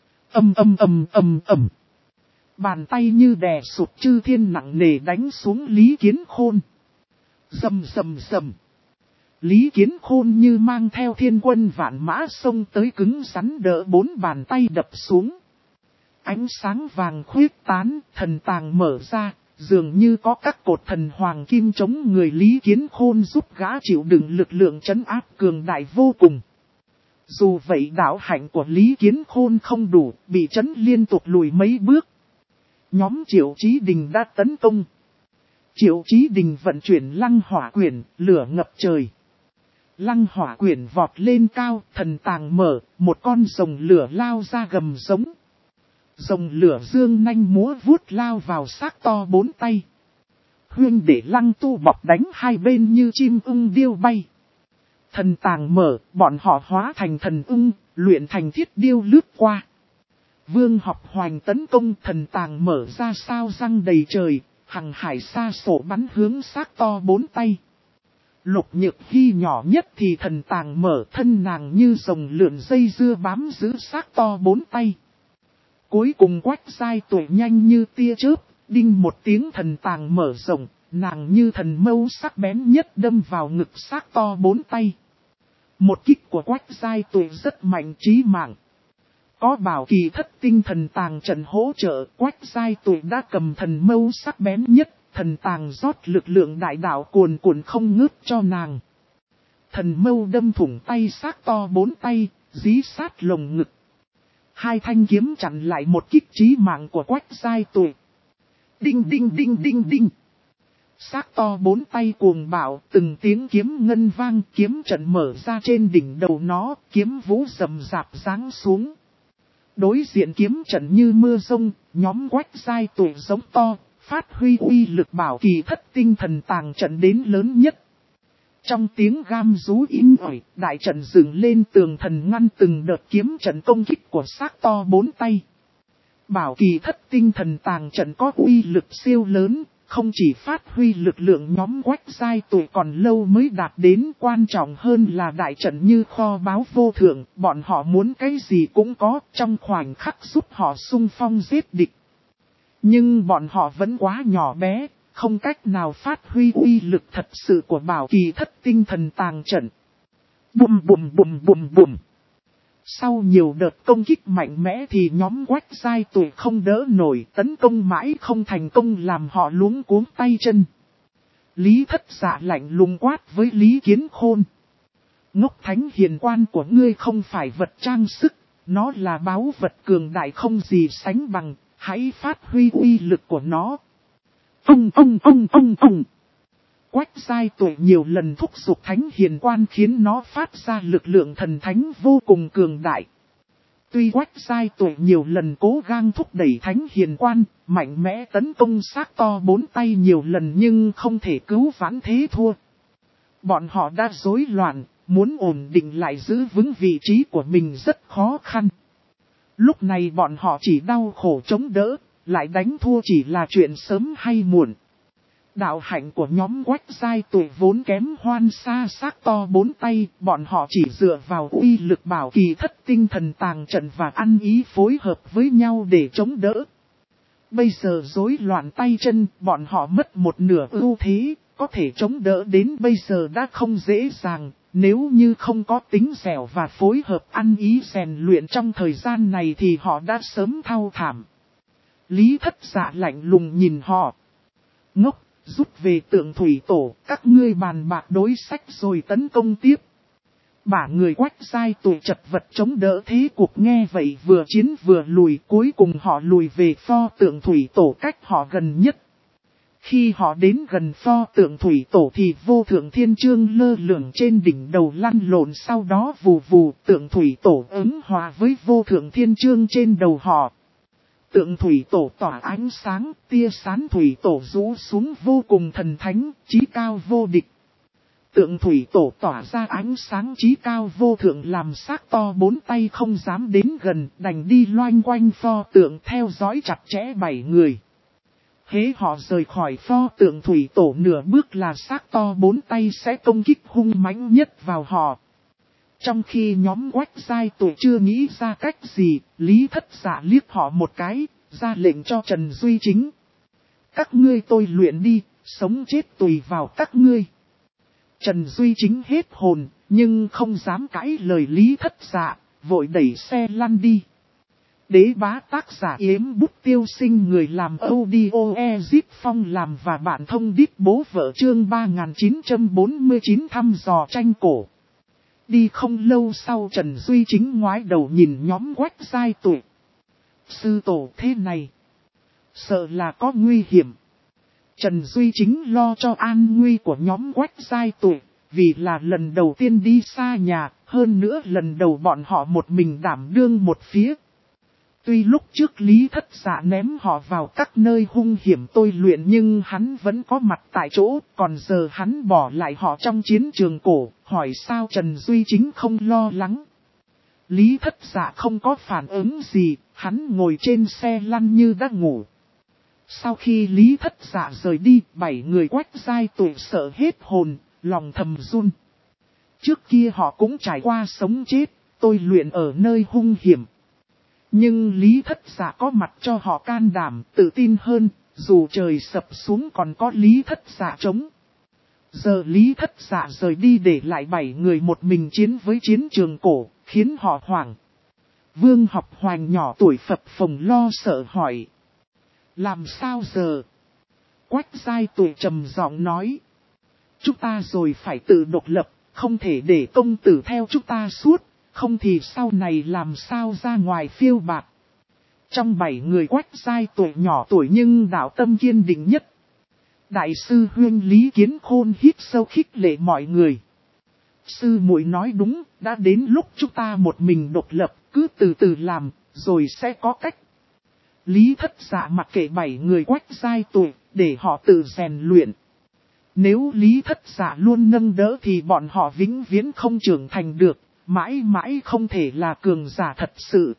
Ầm. Bàn tay như đè sụp chư thiên nặng nề đánh xuống Lý Kiến Khôn. Rầm. Lý Kiến Khôn như mang theo thiên quân vạn mã xông tới cứng rắn đỡ 4 bàn tay đập xuống. Ánh sáng vàng khuyết tán, thần tàng mở ra, dường như có các cột thần hoàng kim chống người Lý Kiến Khôn giúp gã chịu đựng lực lượng trấn áp cường đại vô cùng. Dù vậy đạo hạnh của Lý Kiến Khôn không đủ, bị trấn liên tục lùi mấy bước. Nhóm Triệu Chí Đình đã tấn công. Triệu Chí Đình vận chuyển lăng hỏa quyển, lửa ngập trời. Lăng hỏa quyển vọt lên cao, thần tàng mở, một con rồng lửa lao ra gầm giống. Rồng lửa dương nanh múa vuốt lao vào xác to 4 tay. Huyên để lăng tu bọc đánh hai bên như chim ưng điêu bay. Thần tàng mở, bọn họ hóa thành thần ưng, luyện thành thiết điêu lướt qua. Vương học hoành tấn công, thần tàng mở ra sao răng đầy trời, hằng hải xa sổ bắn hướng xác to 4 tay. Lục Nhược Hy nhỏ nhất thì thần tàng mở, thân nàng như rồng lượn dây dưa bám giữ xác to 4 tay. Cuối cùng Quách Giai Tuệ nhanh như tia chớp, đinh một tiếng thần tàng mở rộng, nàng như thần mâu sắc bén nhất đâm vào ngực xác to 4 tay. Một kích của Quách Giai Tuệ rất mạnh chí mạng. Có Bảo Kỳ Thất Tinh thần tàng trận hỗ trợ, Quách Giai Tuệ đã cầm thần mâu sắc bén nhất, thần tàng rót lực lượng đại đạo cuồn cuộn không ngớt cho nàng. Thần mâu đâm thủng tay xác to 4 tay, dí sát lồng ngực. Hai thanh kiếm chặn lại một kích chí mạng của Quách Giai Tuệ. Đinh đinh đinh đinh đinh. Xác to 4 tay cuồng bạo, từng tiếng kiếm ngân vang, kiếm trận mở ra trên đỉnh đầu nó, kiếm vũ rầm rạp giáng xuống. Đối diện kiếm trận như mưa rông, nhóm Quách Giai Tuệ giống to, phát huy uy lực Bảo Kỳ Thất Tinh thần tàng trận đến lớn nhất. Trong tiếng gam rú in ỏi, đại trận dựng lên tường thần ngăn từng đợt kiếm trận công kích của xác to 4 tay. Bảo Kỳ Thất Tinh thần tàng trận có uy lực siêu lớn, không chỉ phát huy lực lượng nhóm Quách Giai Tuệ còn lâu mới đạt đến, quan trọng hơn là đại trận như kho báu vô thượng, bọn họ muốn cái gì cũng có, trong khoảnh khắc giúp họ xung phong giết địch. Nhưng bọn họ vẫn quá nhỏ bé, không cách nào phát huy uy lực thật sự của Bảo Kỳ Thất Tinh thần tàng trận. Bùm bùm bùm bùm bùm. Sau nhiều đợt công kích mạnh mẽ thì nhóm Quách Giai Tuệ không đỡ nổi, tấn công mãi không thành công làm họ luống cuống tay chân. Lý Thất Dạ lạnh lùng quát với Lý Kiến Khôn. Ngốc Thánh Hiền Quan của ngươi không phải vật trang sức, nó là báu vật cường đại không gì sánh bằng, hãy phát huy uy lực của nó. Ông. Quách Giai Tuệ nhiều lần thúc giục Thánh Hiền Quan khiến nó phát ra lực lượng thần thánh vô cùng cường đại. Tuy Quách Giai Tuệ nhiều lần cố gắng thúc đẩy Thánh Hiền Quan, mạnh mẽ tấn công xác to 4 tay nhiều lần nhưng không thể cứu vãn thế thua. Bọn họ đã rối loạn, muốn ổn định lại giữ vững vị trí của mình rất khó khăn. Lúc này bọn họ chỉ đau khổ chống đỡ, lại đánh thua chỉ là chuyện sớm hay muộn. Đạo hạnh của nhóm Quách Giai Tuệ vốn kém hoan xa xác to 4 tay, bọn họ chỉ dựa vào uy lực Bảo Kỳ Thất Tinh thần tàng trận và ăn ý phối hợp với nhau để chống đỡ. Bây giờ rối loạn tay chân, bọn họ mất một nửa ưu thế, có thể chống đỡ đến bây giờ đã không dễ dàng, nếu như không có tính dẻo và phối hợp ăn ý rèn luyện trong thời gian này thì họ đã sớm thao thảm. Lý Thất Dạ lạnh lùng nhìn họ. Ngốc! Rút về Tượng Thủy Tổ, các ngươi bàn bạc đối sách rồi tấn công tiếp. Bả người Quách Giai Tuệ chật vật chống đỡ thế cuộc nghe vậy vừa chiến vừa lùi, cuối cùng họ lùi về pho Tượng Thủy Tổ cách họ gần nhất. Khi họ đến gần pho Tượng Thủy Tổ thì vô thượng thiên chương lơ lửng trên đỉnh đầu lăn lộn, sau đó vù vù Tượng Thủy Tổ ứng hòa với vô thượng thiên chương trên đầu họ. Tượng Thủy Tổ tỏa ánh sáng, tia sáng Thủy Tổ rũ xuống vô cùng thần thánh, chí cao vô địch. Tượng Thủy Tổ tỏa ra ánh sáng chí cao vô thượng làm xác to 4 tay không dám đến gần, đành đi loanh quanh pho tượng theo dõi chặt chẽ 7 người. Hễ họ rời khỏi pho tượng Thủy Tổ nửa bước là xác to 4 tay sẽ công kích hung mãnh nhất vào họ. Trong khi nhóm Quách Giai Tuệ chưa nghĩ ra cách gì, Lý Thất Dạ liếc họ một cái, ra lệnh cho Trần Duy Chính. Các ngươi tôi luyện đi, sống chết tùy vào các ngươi. Trần Duy Chính hết hồn, nhưng không dám cãi lời Lý Thất Dạ, vội đẩy xe lăn đi. Đế Bá tác giả Yếm Bút Tiêu Sinh, người làm audio Ezip Phong làm và bạn thông điệp bố vợ, chương 3949 thăm dò tranh cổ. Đi không lâu sau Trần Duy Chính ngoái đầu nhìn nhóm Quách Giai Tuệ. Sư tổ thế này, sợ là có nguy hiểm. Trần Duy Chính lo cho an nguy của nhóm Quách Giai Tuệ, vì là lần đầu tiên đi xa nhà, hơn nữa lần đầu bọn họ một mình đảm đương một phía. Tuy lúc trước Lý Thất Dạ ném họ vào các nơi hung hiểm tôi luyện nhưng hắn vẫn có mặt tại chỗ, còn giờ hắn bỏ lại họ trong chiến trường cổ, hỏi sao Trần Duy Chính không lo lắng. Lý Thất Dạ không có phản ứng gì, hắn ngồi trên xe lăn như đã ngủ. Sau khi Lý Thất Dạ rời đi, 7 người Quách Giai Tuệ sợ hết hồn, lòng thầm run. Trước kia họ cũng trải qua sống chết, tôi luyện ở nơi hung hiểm. Nhưng Lý Thất Dạ có mặt cho họ can đảm, tự tin hơn, dù trời sập xuống còn có Lý Thất Dạ chống. Giờ Lý Thất Dạ rời đi để lại 7 người một mình chiến với chiến trường cổ, khiến họ hoảng. Vương Học Hoành nhỏ tuổi phập phồng lo sợ hỏi. Làm sao giờ? Quách Giai Tuệ trầm giọng nói. Chúng ta rồi phải tự độc lập, không thể để công tử theo chúng ta suốt, không thì sau này làm sao ra ngoài phiêu bạt. Trong 7 người Quách Giai Tuệ nhỏ tuổi nhưng đạo tâm kiên định nhất. Đại sư huynh Lý Kiến Khôn hít sâu khích lệ mọi người. Sư muội nói đúng, đã đến lúc chúng ta một mình độc lập, cứ từ từ làm, rồi sẽ có cách. Lý Thất Dạ mặc kệ 7 người Quách Giai Tuệ, để họ tự rèn luyện. Nếu Lý Thất Dạ luôn nâng đỡ thì bọn họ vĩnh viễn không trưởng thành được, mãi mãi không thể là cường giả thật sự.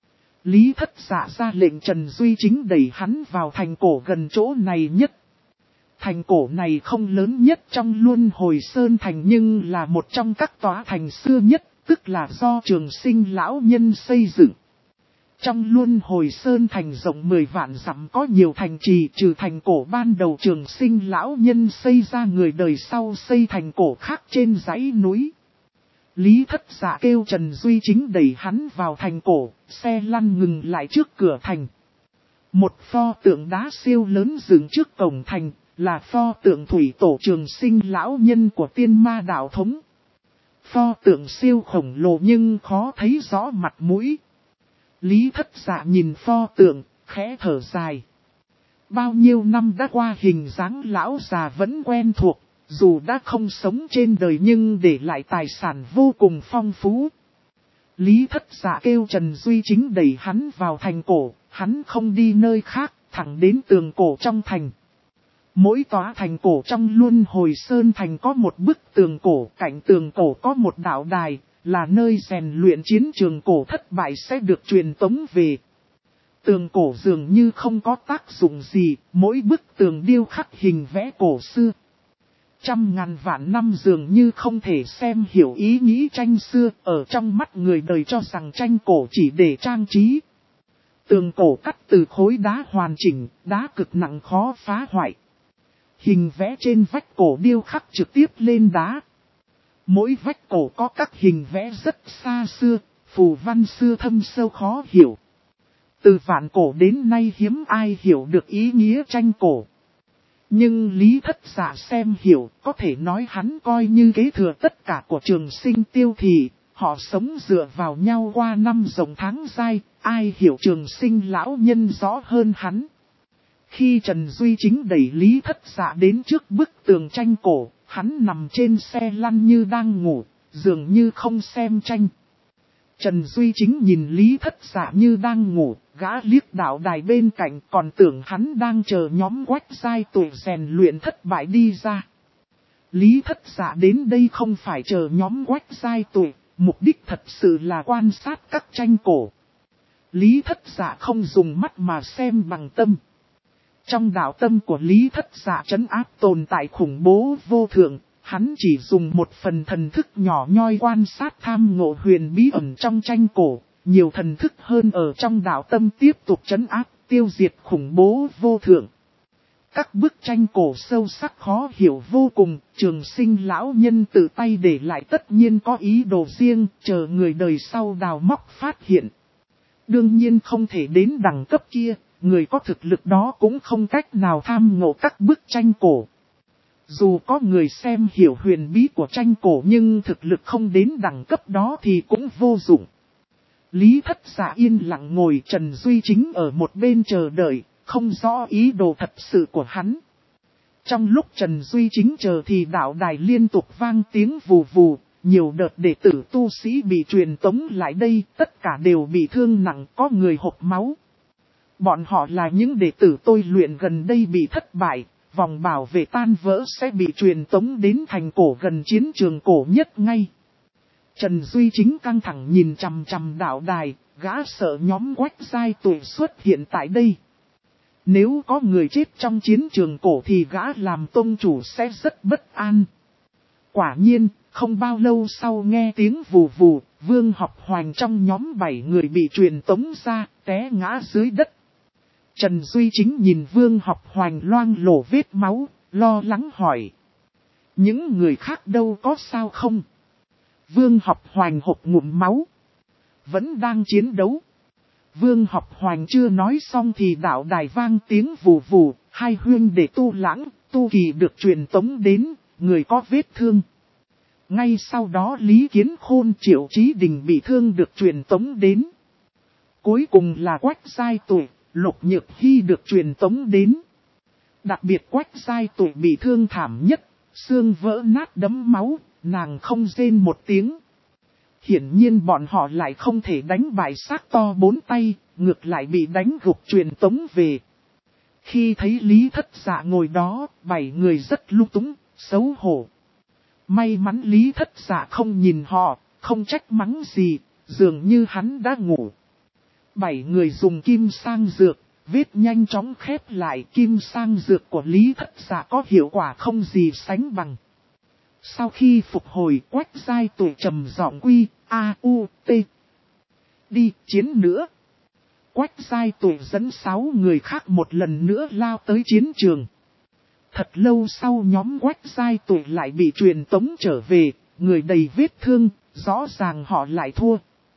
Lý Thất Dạ ra lệnh Trần Duy Chính đẩy hắn vào thành cổ gần chỗ này nhất. Thành cổ này không lớn nhất trong Luân Hồi Sơn Thành nhưng là một trong các tòa thành xưa nhất, tức là do Trường Sinh lão nhân xây dựng. Trong Luân Hồi Sơn Thành rộng 10 vạn dặm có nhiều thành trì, trừ thành cổ ban đầu Trường Sinh lão nhân xây ra, người đời sau xây thành cổ khác trên dãy núi. Lý Thất Dạ kêu Trần Duy Chính đẩy hắn vào thành cổ, xe lăn ngừng lại trước cửa thành. Một pho tượng đá siêu lớn dựng trước cổng thành, là pho tượng thủy tổ Trường Sinh lão nhân của Tiên Ma đạo thống. Pho tượng siêu khổng lồ nhưng khó thấy rõ mặt mũi. Lý Thất Dạ nhìn pho tượng, khẽ thở dài. Bao nhiêu năm đã qua hình dáng lão già vẫn quen thuộc, dù đã không sống trên đời nhưng để lại tài sản vô cùng phong phú. Lý Thất Dạ kêu Trần Duy Chính đẩy hắn vào thành cổ, hắn không đi nơi khác, thẳng đến tường cổ trong thành. Mỗi tòa thành cổ trong Luân Hồi Sơn Thành có một bức tường cổ, cạnh tường cổ có một đạo đài, là nơi rèn luyện chiến trường cổ thất bại sẽ được truyền tống về. Tường cổ dường như không có tác dụng gì, mỗi bức tường điêu khắc hình vẽ cổ xưa. Trăm ngàn vạn năm dường như không thể xem hiểu ý nghĩ tranh xưa, ở trong mắt người đời cho rằng tranh cổ chỉ để trang trí. Tường cổ cắt từ khối đá hoàn chỉnh, đá cực nặng khó phá hoại. Hình vẽ trên vách cổ điêu khắc trực tiếp lên đá. Mỗi vách cổ có các hình vẽ rất xa xưa, phù văn xưa thâm sâu khó hiểu. Từ vạn cổ đến nay hiếm ai hiểu được ý nghĩa tranh cổ. Nhưng Lý Thất Dạ xem hiểu, có thể nói hắn coi như kế thừa tất cả của Trường Sinh Tiêu Thị. Họ sống dựa vào nhau qua năm rộng tháng dài, ai hiểu Trường Sinh lão nhân rõ hơn hắn. Khi Trần Duy Chính đẩy Lý Thất Dạ đến trước bức tường tranh cổ, hắn nằm trên xe lăn như đang ngủ, dường như không xem tranh. Trần Duy Chính nhìn Lý Thất Dạ như đang ngủ, gã liếc đạo đài bên cạnh còn tưởng hắn đang chờ nhóm Quách Giai Tuệ rèn luyện thất bại đi ra. Lý Thất Dạ đến đây không phải chờ nhóm Quách Giai Tuệ, mục đích thật sự là quan sát các tranh cổ. Lý Thất Dạ không dùng mắt mà xem bằng tâm. Trong đạo tâm của Lý Thất Dạ trấn áp tồn tại khủng bố vô thượng, hắn chỉ dùng một phần thần thức nhỏ nhoi quan sát tham ngộ huyền bí ẩn trong tranh cổ, nhiều thần thức hơn ở trong đạo tâm tiếp tục trấn áp, tiêu diệt khủng bố vô thượng. Các bức tranh cổ sâu sắc khó hiểu vô cùng, Trường Sinh lão nhân tự tay để lại tất nhiên có ý đồ riêng, chờ người đời sau đào móc phát hiện. Đương nhiên không thể đến đẳng cấp kia, người có thực lực đó cũng không cách nào tham ngộ các bức tranh cổ. Dù có người xem hiểu huyền bí của tranh cổ nhưng thực lực không đến đẳng cấp đó thì cũng vô dụng. Lý Thất Dạ yên lặng ngồi, Trần Duy Chính ở một bên chờ đợi, không rõ ý đồ thật sự của hắn. Trong lúc Trần Duy Chính chờ thì đạo đài liên tục vang tiếng vù vù, nhiều đợt đệ tử tu sĩ bị truyền tống lại đây, tất cả đều bị thương nặng, có người hộc máu. Bọn họ là những đệ tử tôi luyện gần đây bị thất bại, vòng bảo vệ tan vỡ sẽ bị truyền tống đến thành cổ gần chiến trường cổ nhất ngay. Trần Duy Chính căng thẳng nhìn chằm chằm đạo đài, gã sợ nhóm Quách Giai Tụi xuất hiện tại đây. Nếu có người chết trong chiến trường cổ thì gã làm tông chủ sẽ rất bất an. Quả nhiên, không bao lâu sau nghe tiếng vù vù, Vương Học Hoành trong nhóm 7 người bị truyền tống ra, té ngã dưới đất. Trần Duy Chính nhìn Vương Học Hoành loang lổ vết máu, lo lắng hỏi. Những người khác đâu có sao không? Vương Học Hoành hộc ngụm máu. Vẫn đang chiến đấu. Vương Học Hoành chưa nói xong thì đạo đài vang tiếng vù vù, hai huynh đệ Tu Lãng, Tu Kỳ được truyền tống đến, người có vết thương. Ngay sau đó Lý Kiến Khôn Triệu Chí Đình bị thương được truyền tống đến. Cuối cùng là Quách Giai Tụi, Lục Nhược Hy được truyền tống đến. Đặc biệt Quách Giai Tụi bị thương thảm nhất, xương vỡ nát đẫm máu, nàng không rên một tiếng. Hiển nhiên bọn họ lại không thể đánh bại xác to 4 tay, ngược lại bị đánh gục truyền tống về. Khi thấy Lý Thất Dạ ngồi đó, 7 người rất lung túng, xấu hổ. May mắn Lý Thất Dạ không nhìn họ, không trách mắng gì, dường như hắn đã ngủ. 7 người dùng kim sang dược, vết nhanh chóng khép lại. Kim sang dược của Lý Thất Dạ có hiệu quả không gì sánh bằng. Sau khi phục hồi, Quách Giai Tụi trầm giọng quy, A-U-T. Đi, chiến nữa. Quách Giai Tụi dẫn 6 người khác một lần nữa lao tới chiến trường. Thật lâu sau nhóm Quách Giai Tụi lại bị truyền tống trở về, người đầy vết thương, rõ ràng họ lại thua.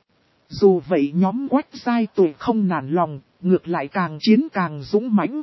Dù vậy nhóm Quách Giai Tụi không nản lòng, ngược lại càng chiến càng dũng mãnh.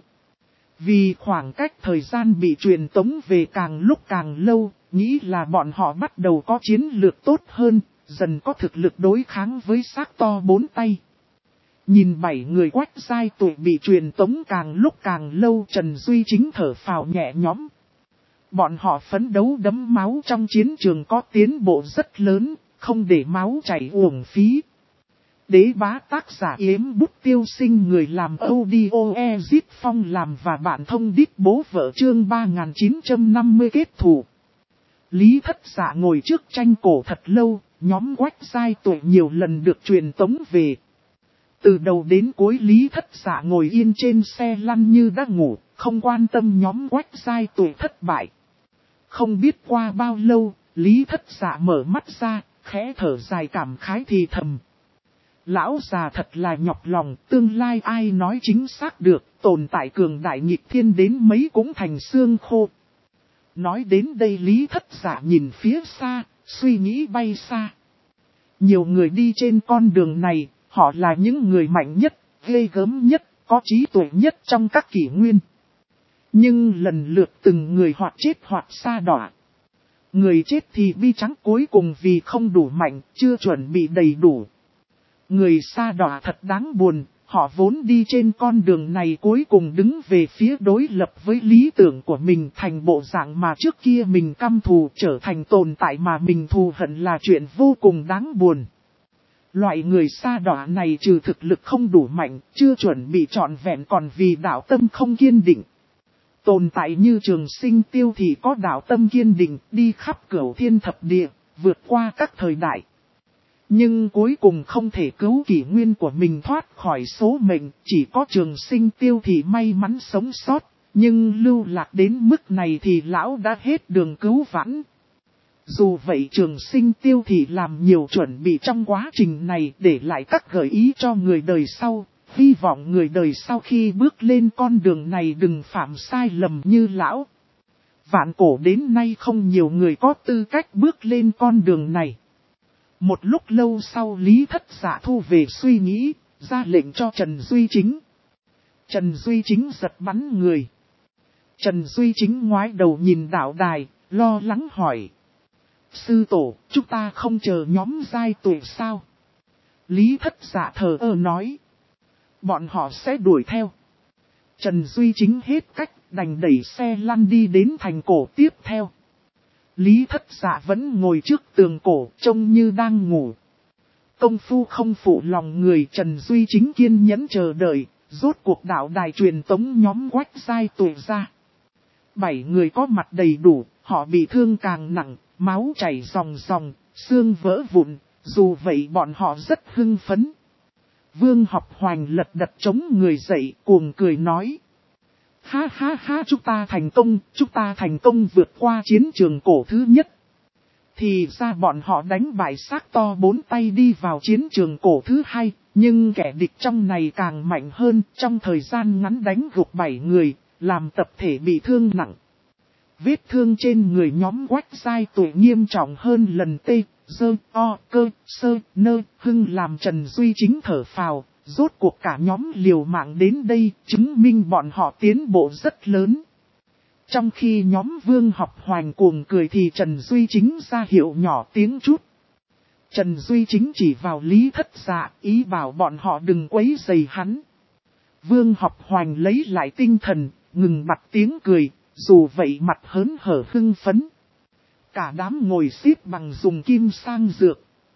Vì khoảng cách thời gian bị truyền tống về càng lúc càng lâu, nghĩ là bọn họ bắt đầu có chiến lược tốt hơn, dần có thực lực đối kháng với xác to 4 tay. Nhìn 7 người Quách Giai Tụi bị truyền tống càng lúc càng lâu, Trần Duy Chính thở phào nhẹ nhõm. Bọn họ phấn đấu đẫm máu trong chiến trường có tiến bộ rất lớn, không để máu chảy uổng phí. Đế bá tác giả Yếm Bút Tiêu Sinh, người làm audio Ezit Phong làm và bạn thông đít bố vợ, chương 3950 kết thù. Lý Thất Dạ ngồi trước tranh cổ thật lâu, nhóm Quách Giai Tụi nhiều lần được truyền tống về. Từ đầu đến cuối Lý Thất Dạ ngồi yên trên xe lăn như đã ngủ, không quan tâm nhóm Quách Giai Tụi thất bại. Không biết qua bao lâu, Lý Thất Dạ mở mắt ra, khẽ thở dài cảm khái thì thầm. Lão già thật là nhọc lòng, tương lai ai nói chính xác được, tồn tại cường đại nghịch thiên đến mấy cũng thành xương khô. Nói đến đây Lý Thất Dạ nhìn phía xa, suy nghĩ bay xa. Nhiều người đi trên con đường này, họ là những người mạnh nhất, ghê gớm nhất, có trí tuệ nhất trong các kỷ nguyên. Nhưng lần lượt từng người hoặc chết hoặc sa đọa. Người chết thì bi trắng cuối cùng vì không đủ mạnh, chưa chuẩn bị đầy đủ. Người sa đọa thật đáng buồn, họ vốn đi trên con đường này cuối cùng đứng về phía đối lập với lý tưởng của mình, thành bộ dạng mà trước kia mình căm thù, trở thành tồn tại mà mình thù hận là chuyện vô cùng đáng buồn. Loại người sa đọa này trừ thực lực không đủ mạnh, chưa chuẩn bị trọn vẹn còn vì đạo tâm không kiên định. Tồn tại như Trường Sinh Tiêu thì có đạo tâm kiên định, đi khắp cửu thiên thập địa, vượt qua các thời đại. Nhưng cuối cùng không thể cứu kỷ nguyên của mình thoát khỏi số mệnh, chỉ có Trường Sinh Tiêu thì may mắn sống sót, nhưng lưu lạc đến mức này thì lão đã hết đường cứu vãn. Dù vậy Trường Sinh Tiêu thì làm nhiều chuẩn bị trong quá trình này để lại các gợi ý cho người đời sau, hy vọng người đời sau khi bước lên con đường này đừng phạm sai lầm như lão. Vạn cổ đến nay không nhiều người có tư cách bước lên con đường này. Một lúc lâu sau Lý Thất Dạ thu về suy nghĩ, ra lệnh cho Trần Duy Chính. Trần Duy Chính giật bắn người. Trần Duy Chính ngoái đầu nhìn đạo đài, lo lắng hỏi. Sư tổ, chúng ta không chờ nhóm Giai Tụi sao? Lý Thất Dạ thờ ơ nói. Bọn họ sẽ đuổi theo. Trần Duy Chính hết cách, đành đẩy xe lăn đi đến thành cổ tiếp theo. Lý Thất Dạ vẫn ngồi trước tường cổ trông như đang ngủ. Công phu không phụ lòng người, Trần Duy Chính kiên nhẫn chờ đợi, rốt cuộc đạo đài truyền tống nhóm Quách Giai Tuệ ra. 7 người có mặt đầy đủ, họ bị thương càng nặng, máu chảy ròng ròng, xương vỡ vụn, dù vậy bọn họ rất hưng phấn. Vương Học Hoành lật đật chống người dậy, cuồng cười nói. Ha ha ha, chúng ta thành công vượt qua chiến trường cổ thứ nhất. Thì ra bọn họ đánh bại xác to 4 tay đi vào chiến trường cổ thứ hai, nhưng kẻ địch trong này càng mạnh hơn, trong thời gian ngắn đánh gục 7 người, làm tập thể bị thương nặng. Vết thương trên người nhóm Quách Giai Tuệ nghiêm trọng hơn lần T, Dơ, O, Cơ, Sơ, Nơ, Hưng làm Trần Duy Chính thở phào, rốt cuộc cả nhóm liều mạng đến đây, chứng minh bọn họ tiến bộ rất lớn. Trong khi nhóm Vương Học Hoành cuồng cười thì Trần Duy Chính ra hiệu nhỏ tiếng chút. Trần Duy Chính chỉ vào Lý Thất Dạ, ý bảo bọn họ đừng quấy rầy hắn. Vương Học Hoành lấy lại tinh thần, ngừng bặt tiếng cười, dù vậy mặt hớn hở hưng phấn. Cả đám ngồi xếp bằng dùng kim sang dược.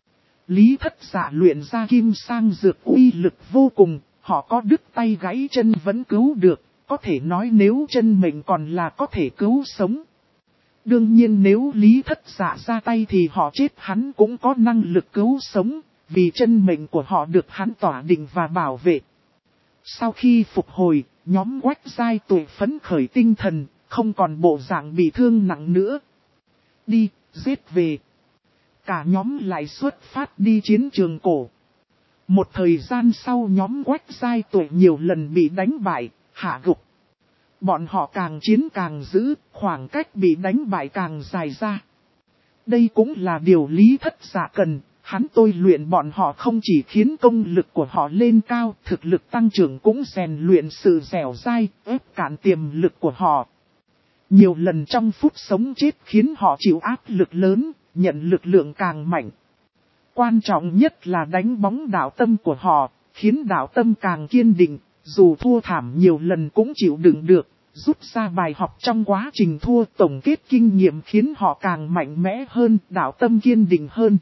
Lý Thất Dạ luyện ra kim sang dược uy lực vô cùng, họ có đứt tay gãy chân vẫn cứu được, có thể nói nếu chân mệnh còn là có thể cứu sống. Đương nhiên nếu Lý Thất Dạ ra tay thì họ chết hắn cũng có năng lực cứu sống, vì chân mệnh của họ được hắn tỏa định và bảo vệ. Sau khi phục hồi, nhóm Quách Giai Tuệ phấn khởi tinh thần, không còn bộ dạng bị thương nặng nữa. Đi, giết về. Cả nhóm lại xuất phát đi chiến trường cổ. Một thời gian sau nhóm Quách Giai Tuệ nhiều lần bị đánh bại, hạ gục. Bọn họ càng chiến càng dữ, khoảng cách bị đánh bại càng dài ra. Đây cũng là điều Lý Thất Dạ cần, hắn tôi luyện bọn họ không chỉ khiến công lực của họ lên cao, thực lực tăng trưởng cũng rèn luyện sự dẻo dai, ép cạn tiềm lực của họ. Nhiều lần trong phút sống chết khiến họ chịu áp lực lớn, nhận lực lượng càng mạnh. Quan trọng nhất là đánh bóng đạo tâm của họ, khiến đạo tâm càng kiên định, dù thua thảm nhiều lần cũng chịu đựng được, rút ra bài học trong quá trình thua, tổng kết kinh nghiệm khiến họ càng mạnh mẽ hơn, đạo tâm kiên định hơn.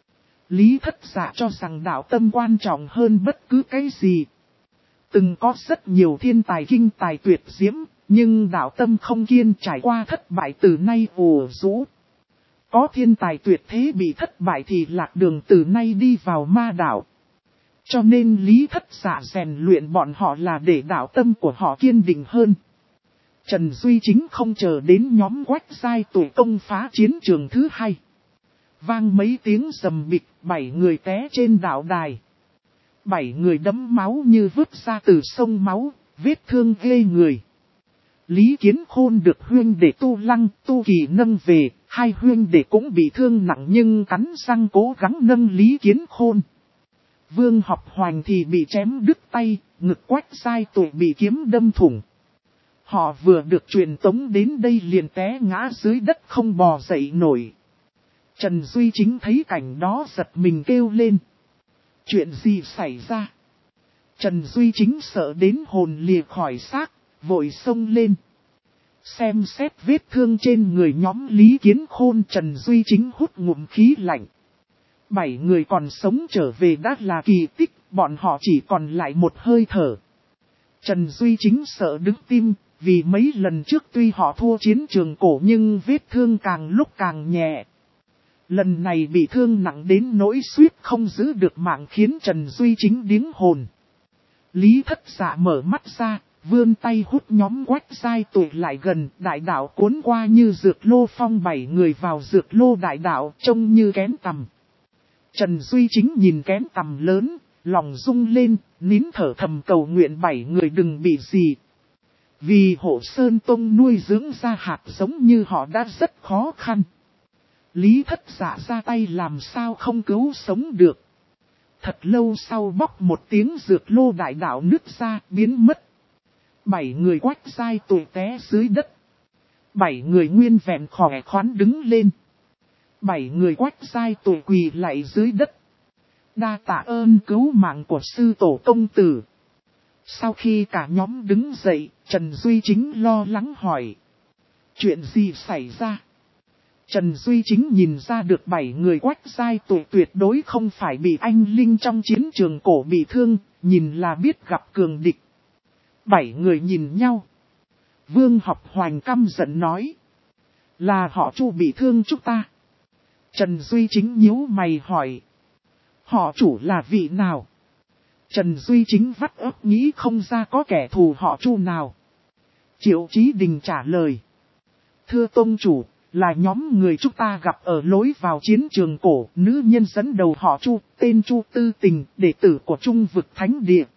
Lý Thất Dạ cho rằng đạo tâm quan trọng hơn bất cứ cái gì. Từng có rất nhiều thiên tài kinh tài tuyệt diễm, nhưng đạo tâm không kiên, trải qua thất bại từ nay ùa rũ. Có thiên tài tuyệt thế bị thất bại thì lạc đường từ nay đi vào ma đạo. Cho nên Lý Thất Dạ rèn luyện bọn họ là để đạo tâm của họ kiên định hơn. Trần Duy Chính không chờ đến nhóm Quách Giai Tuệ công phá chiến trường thứ hai. Vang mấy tiếng rầm bịch, 7 người té trên đạo đài. 7 người đẫm máu như vứt ra từ sông máu, vết thương ghê người. Lý Kiến Khôn được huynh đệ Tu Lăng, Tu Kỳ nâng về, hai huynh đệ cũng bị thương nặng nhưng cắn răng cố gắng nâng Lý Kiến Khôn. Vương Học Hoành thì bị chém đứt tay, ngực Quách Giai Tuệ bị kiếm đâm thủng. Họ vừa được truyền tống đến đây liền té ngã dưới đất không bò dậy nổi. Trần Duy Chính thấy cảnh đó giật mình kêu lên. Chuyện gì xảy ra? Trần Duy Chính sợ đến hồn lìa khỏi xác, vội xông lên. Xem xét vết thương trên người nhóm Lý Kiến Khôn, Trần Duy Chính hút ngụm khí lạnh. 7 người còn sống trở về đã là kỳ tích, bọn họ chỉ còn lại một hơi thở. Trần Duy Chính sợ đứng tim, vì mấy lần trước tuy họ thua chiến trường cổ nhưng vết thương càng lúc càng nhẹ. Lần này bị thương nặng đến nỗi suýt không giữ được mạng khiến Trần Duy Chính điếng hồn. Lý Thất Dạ mở mắt ra, vươn tay hút nhóm Quách Giai Tuệ lại gần, đại đạo cuốn qua như dược lô, phong 7 người vào dược lô đại đạo trông như kén tằm. Trần Duy Chính nhìn kén tằm lớn, lòng rung lên, nín thở thầm cầu nguyện 7 người đừng bị gì. Vì Hộ Sơn Tông nuôi dưỡng ra hạt giống như họ đã rất khó khăn. Lý Thất Dạ ra tay làm sao không cứu sống được. Thật lâu sau bóc một tiếng dược lô đại đạo nứt ra biến mất. 7 người Quách Giai Tuệ té dưới đất. 7 người nguyên vẹn khỏe khoắn đứng lên. 7 người Quách Giai Tuệ quỳ lại dưới đất. Đa tạ ơn cứu mạng của sư tổ công tử. Sau khi cả nhóm đứng dậy, Trần Duy Chính lo lắng hỏi. Chuyện gì xảy ra? Trần Duy Chính nhìn ra được 7 người Quách giai tuổi tuyệt đối không phải bị anh Linh trong chiến trường cổ bị thương, nhìn là biết gặp cường địch. 7 người nhìn nhau. Vương Học Hoành căm giận nói. Là họ Chu bị thương chúng ta. Trần Duy Chính nhíu mày hỏi. Họ chủ là vị nào? Trần Duy Chính vắt óc nghĩ không ra có kẻ thù họ Chu nào. Triệu Chí Đình trả lời. Thưa Tông chủ, là nhóm người chúng ta gặp ở lối vào chiến trường cổ, nữ nhân dẫn đầu họ Chu, tên Chu Tư Tình, đệ tử của Trung vực Thánh Địa.